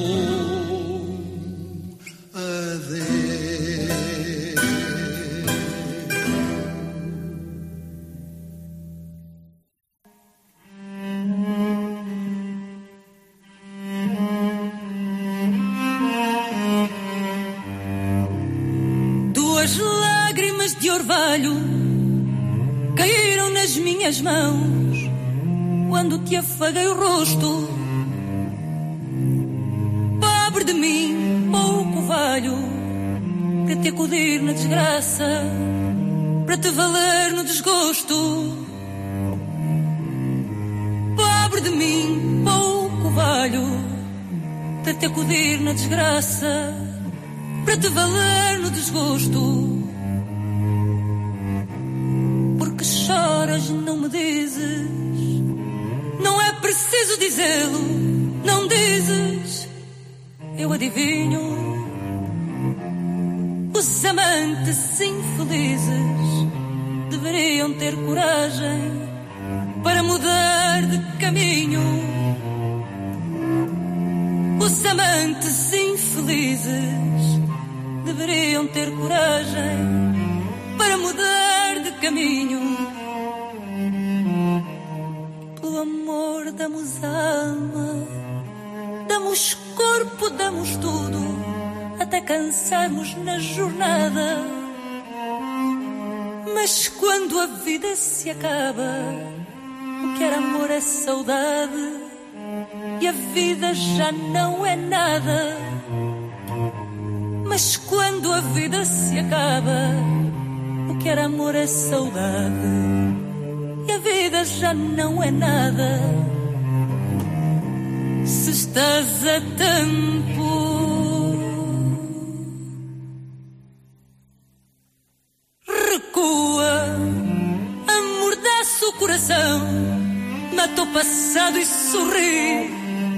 adeus. Duas lágrimas de orvalho caíram nas minhas mãos quando te afaguei o rosto. Pobre de mim, pouco valho para te acudir na desgraça, para te valer no desgosto. Pobre de mim, pouco valho para te acudir na desgraça, para te valer no desgosto. Porque choras, não me dizes, não é preciso dizê-lo, não dizes, eu adivinho. Os amantes infelizes deveriam ter coragem para mudar de caminho. Os amantes infelizes deveriam ter coragem para mudar de caminho. Pelo amor, damos alma, damos corpo, damos tudo, até cansarmos na jornada. Mas quando a vida se acaba, o que era amor é saudade, e a vida já não é nada. Mas quando a vida se acaba, o que era amor é saudade, e a vida já não é nada. Se estás a tempo, recua, amordaça o coração, mata o passado e sorri.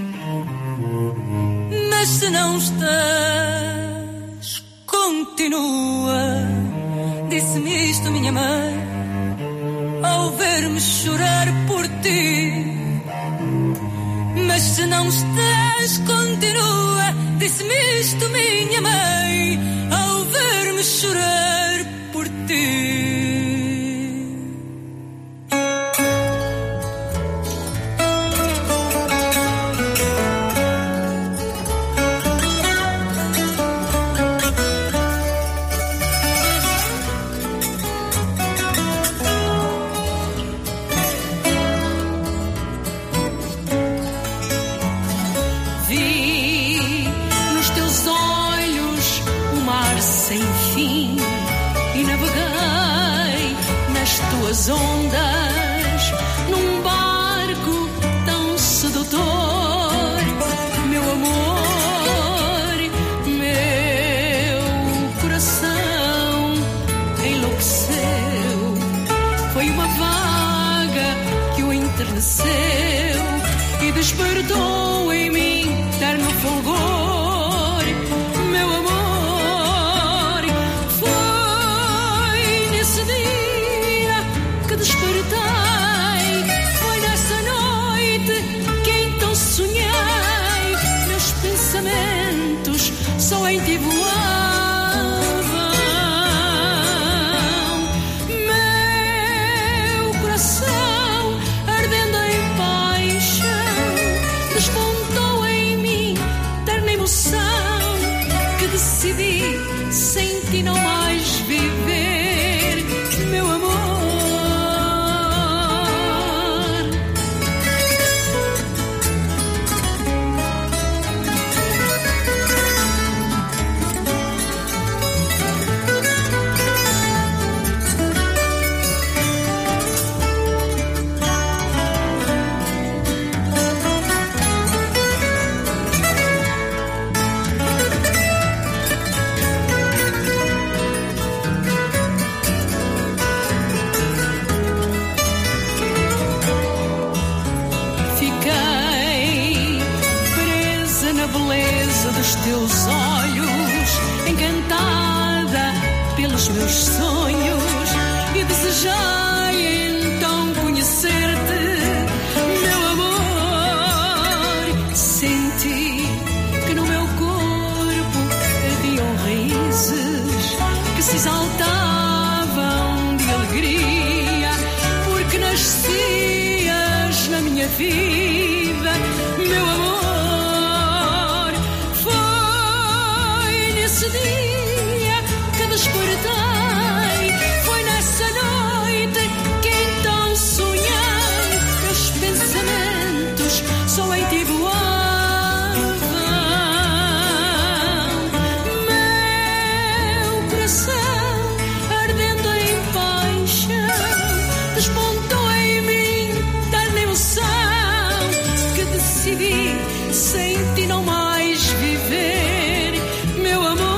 Mas se não estás, continua. Disse-me isto minha mãe ao ver-me chorar por ti. Mas se não estás, continua. Disse-me isto minha mãe ao ver-me chorar por ti. Ondas num barco tão sedutor, meu amor, meu coração enlouqueceu. Foi uma vaga que o enterneceu e despertou em mim terno fulgor, meu amor. Foi nesse dia que despertei, foi nessa noite que então sonhei. Meus pensamentos só em ti voavam. Meu coração ardendo em paixão despontou em mim terna emoção, que decidi sem ti não mais viver, meu amor. Dos teus olhos, encantada pelos meus sonhos, e desejei então conhecer-te, meu amor. Senti que no meu corpo haviam raízes que se exaltavam de alegria, porque nascias na minha vida, meu amor. Dia que despertei, foi nessa noite que então sonhei. Meus pensamentos só em ti voavam. Meu coração ardendo em paixão despontou em mim terna emoção, que decidi sem ti não mais viver, meu amor.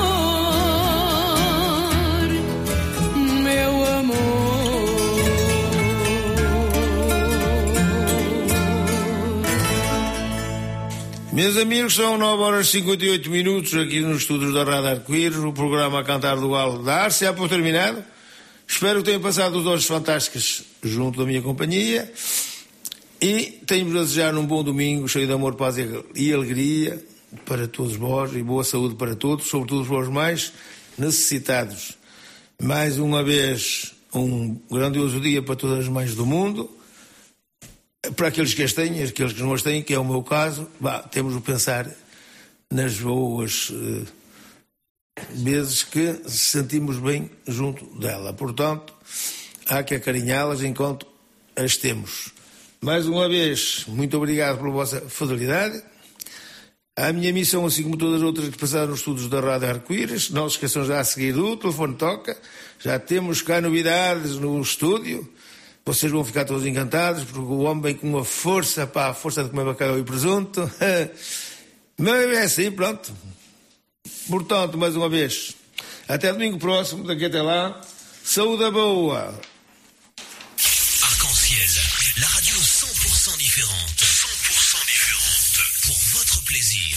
Meus amigos, são 9h58 aqui nos estúdios da Rádio Arco-Íris. O programa Cantar do Galo dar-se por terminado. Espero que tenham passado 2 horas fantásticas junto da minha companhia e tenho-vos a desejar um bom domingo cheio de amor, paz e alegria para todos vós e boa saúde para todos, sobretudo para os mais necessitados. Mais uma vez, um grandioso dia para todas as mães do mundo. Para aqueles que as têm, aqueles que não as têm, que é o meu caso, temos de pensar nas boas vezes que sentimos bem junto dela. Portanto, há que acarinhá-las enquanto as temos. Mais uma vez, muito obrigado pela vossa fidelidade A minha missão, assim como todas as outras que passaram nos estudos da Rádio Arco-Íris, não se esqueçam já a seguir o telefone toca, já temos cá novidades no estúdio, vocês vão ficar todos encantados, porque o homem vem com uma força, a força de comer bacalhau e presunto, mas é assim, pronto. Portanto, mais uma vez, até domingo próximo, daqui até lá, saúde boa! Arc-en-ciel, la radio 100% différente. 100% différente. Pour votre plaisir.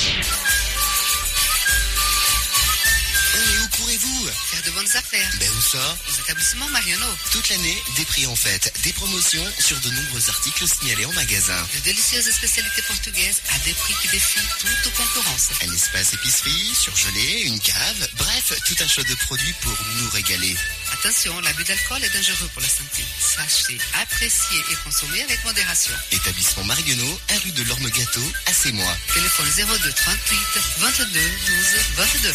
Et où courez-vous? Faire de bonnes affaires. Ben où ça? Aux établissements Marionneau. Toute l'année, des prix en fête, des promotions sur de nombreux articles signalés en magasin. De délicieuses spécialités portugaises à des prix qui défient toute concurrence. Un espace épicerie, surgelé, une cave, bref, tout un choix de produits pour nous régaler. Attention, l'abus d'alcool est dangereux pour la santé. Sachez apprécier et consommer avec modération. Établissement Marionneau, 1 rue de l'Orme-Gâteau, à Sémois. Téléphone 02 38 22 12 22.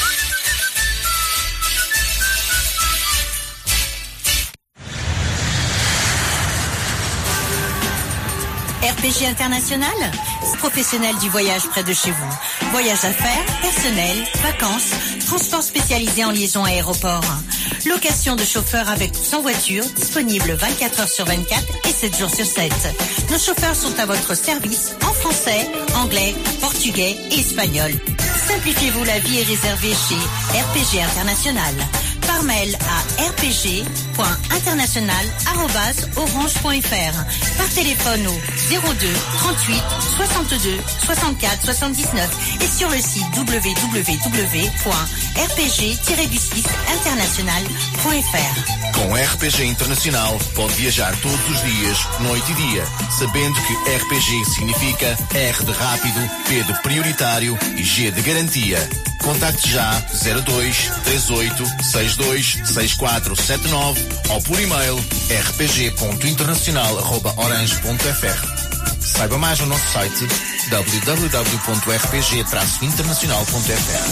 RPG International, professionnel du voyage près de chez vous. Voyage d'affaires, personnel, vacances, transport spécialisé en liaison aéroport. Location de chauffeurs avec ou sans voiture, disponible 24 heures sur 24 et 7 jours sur 7. Nos chauffeurs sont à votre service en français, anglais, portugais et espagnol. Simplifiez-vous la vie et réservez chez RPG International. Par mail à rpg.international@orange.fr. Par téléphone au 02 38 62 64 79 et sur le site www.rpg-international.fr. Com RPG Internacional pode viajar todos os dias, noite e dia, sabendo que RPG significa R de rápido, P de prioritário e G de garantia. Contacte já 02 38 62 6479 ou por e-mail rpg.internacional@orange.fr. Saiba mais no nosso site www.rpg-internacional.fr.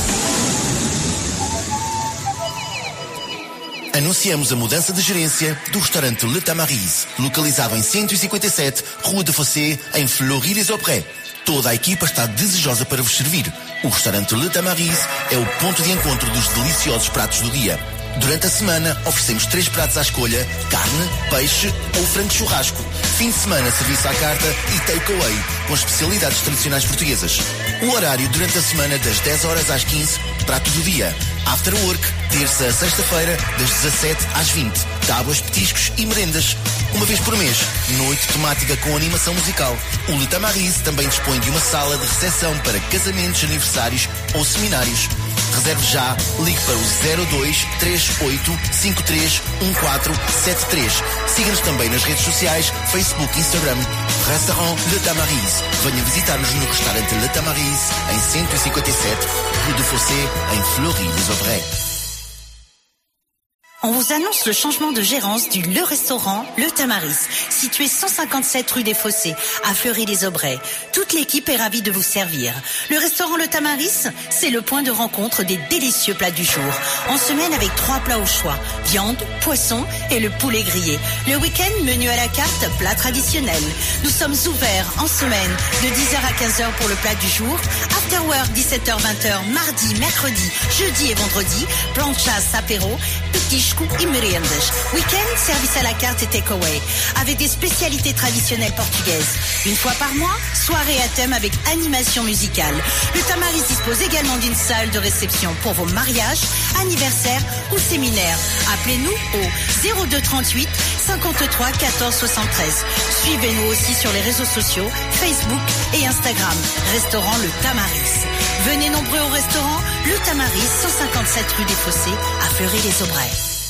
Anunciamos a mudança de gerência do restaurante Le Tamaris, localizado em 157 Rua de Fossé, em Fleury-les-Aubrais. Toda a equipa está desejosa para vos servir. O restaurante Le Tamaris é o ponto de encontro dos deliciosos pratos do dia. Durante a semana, oferecemos 3 pratos à escolha: carne, peixe ou frango churrasco. Fim de semana, serviço à carta e takeaway, com especialidades tradicionais portuguesas. O horário durante a semana, das 10 horas às 15, prato do dia. After work, terça a sexta-feira, das 17 às 20. Tábuas, petiscos e merendas. Uma vez por mês, noite temática com animação musical. O Le Tamaris também dispõe de uma sala de recepção para casamentos, aniversários ou seminários. Reserve já, ligue para o 02 38 53 1473. Siga-nos também nas redes sociais, Facebook e Instagram. Restaurant Le Tamaris. Venha visitar-nos no restaurante Le Tamaris, em 157 Rue de Fossé, em Fleury-les-Aubrais. On vous annonce le changement de gérance du Le Restaurant Le Tamaris, situé 157 rue des Fossés, à Fleury-les-Aubrais. Toute l'équipe est ravie de vous servir. Le Restaurant Le Tamaris, c'est le point de rencontre des délicieux plats du jour. En semaine avec 3 plats au choix, viande, poisson et le poulet grillé. Le week-end, menu à la carte, plat traditionnel. Nous sommes ouverts en semaine de 10h à 15h pour le plat du jour. After work, 17h-20h, mardi, mercredi, jeudi et vendredi. Planchas, apéro, petiscos et meriendas. Week-end, service à la carte et takeaway. Avec des spécialités traditionnelles portugaises. Une fois par mois, soirée à thème avec animation musicale. Le Tamaris dispose également d'une salle de réception pour vos mariages, anniversaires ou séminaires. Appelez-nous au 02 38 53 14 73. Suivez-nous aussi sur les réseaux sociaux, Facebook et Instagram. Restaurant Le Tamaris. Venez nombreux au restaurant Le Tamaris, 157 rue des Fossés, à Fleury-les-Aubrais.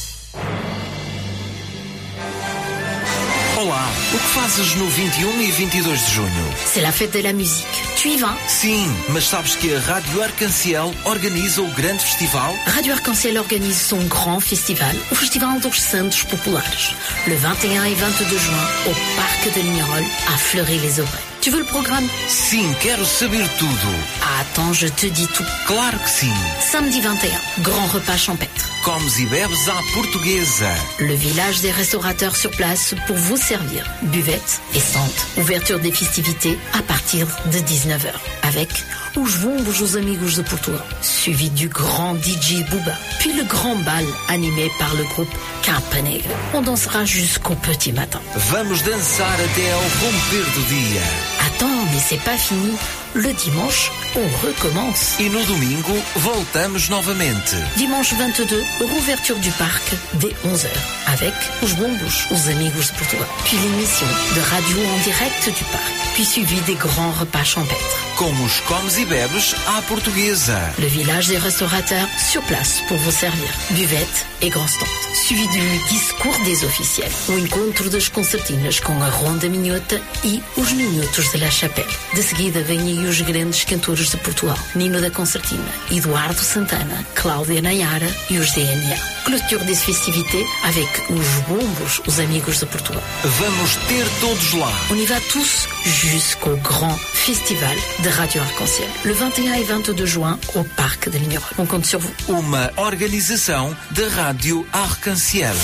Olá, o que fazes no 21 e 22 de junho? C'est la fête de la musique. Tu y vas? Sim, mas sabes que a Rádio Arc-en-Ciel organiza o grande festival? Radio Arc-en-Ciel organise son grand festival, o Festival dos Santos Populares, le 21 et 22 juin, au Parc de Lignerolles, à Fleury-les-Aubrais. Tu veux le programme? Sim, quero saber tudo. Attends, je te dis tout. Claro que sim. Samedi 21, grand repas champêtre. comes e bebes à portuguesa. Le village des restaurateurs sur place pour vous servir. Buvette et stand. Ouverture des festivités à partir de 19h. Avec os bombos os amigos de Portugal. Suivi du grand DJ Booba. Puis le grand bal animé par le groupe Capa Negra. On dansera jusqu'au petit matin. Vamos dançar até ao romper do dia. Attends, mais c'est pas fini. Le dimanche, on recommence. E no domingo, voltamos novamente. Dimanche 22, rouverture du parc dès 11h. Avec os bombos, os amigos de Portugal. Puis l'émission de radio en direct du parc. Puis suivi des grands repas champêtres. Como os comes e bebes à portuguesa. Le village des restaurateurs sur place pour vous servir. Buvette et grand stand. Suivi du discours des officiels. O encontro das concertinas com a Ronda Minhota e os Minutos de La Chapelle. De seguida vêm aí os grandes cantores de Portugal. Nino da Concertina, Eduardo Santana, Cláudia Nayara e os DNA. Clôture des festivités avec os bombos, os amigos de Portugal. Vamos ter todos lá. On y va tous jusqu'au grand festival de Radio Arc-en-Ciel. Le 21 et 22 juin au Parc de Lignerolles. On compte sur vous. Uma organização da Rádio Arc-en-Ciel.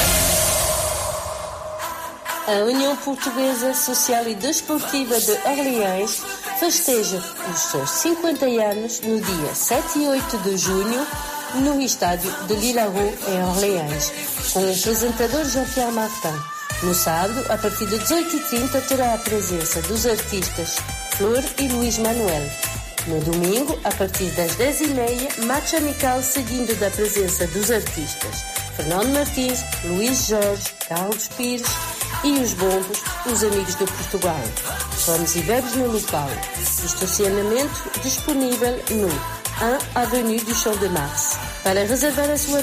A União Portuguesa Social e Desportiva de Orleans festeja os seus 50 anos no dia 7 e 8 de junho no estádio de Lilarot, em Orleans, com o apresentador Jean-Pierre Martin. No sábado, a partir de 18h30, terá a presença dos artistas Flor e Luís Manuel. No domingo, a partir das 10h30, match amical seguindo da presença dos artistas Fernando Martins, Luís Jorge, Carlos Pires e os bombos, os amigos de Portugal. Comes e bebes no local. Estacionamento disponível no 1 Avenue du Champ de Mars. Para reservar a sua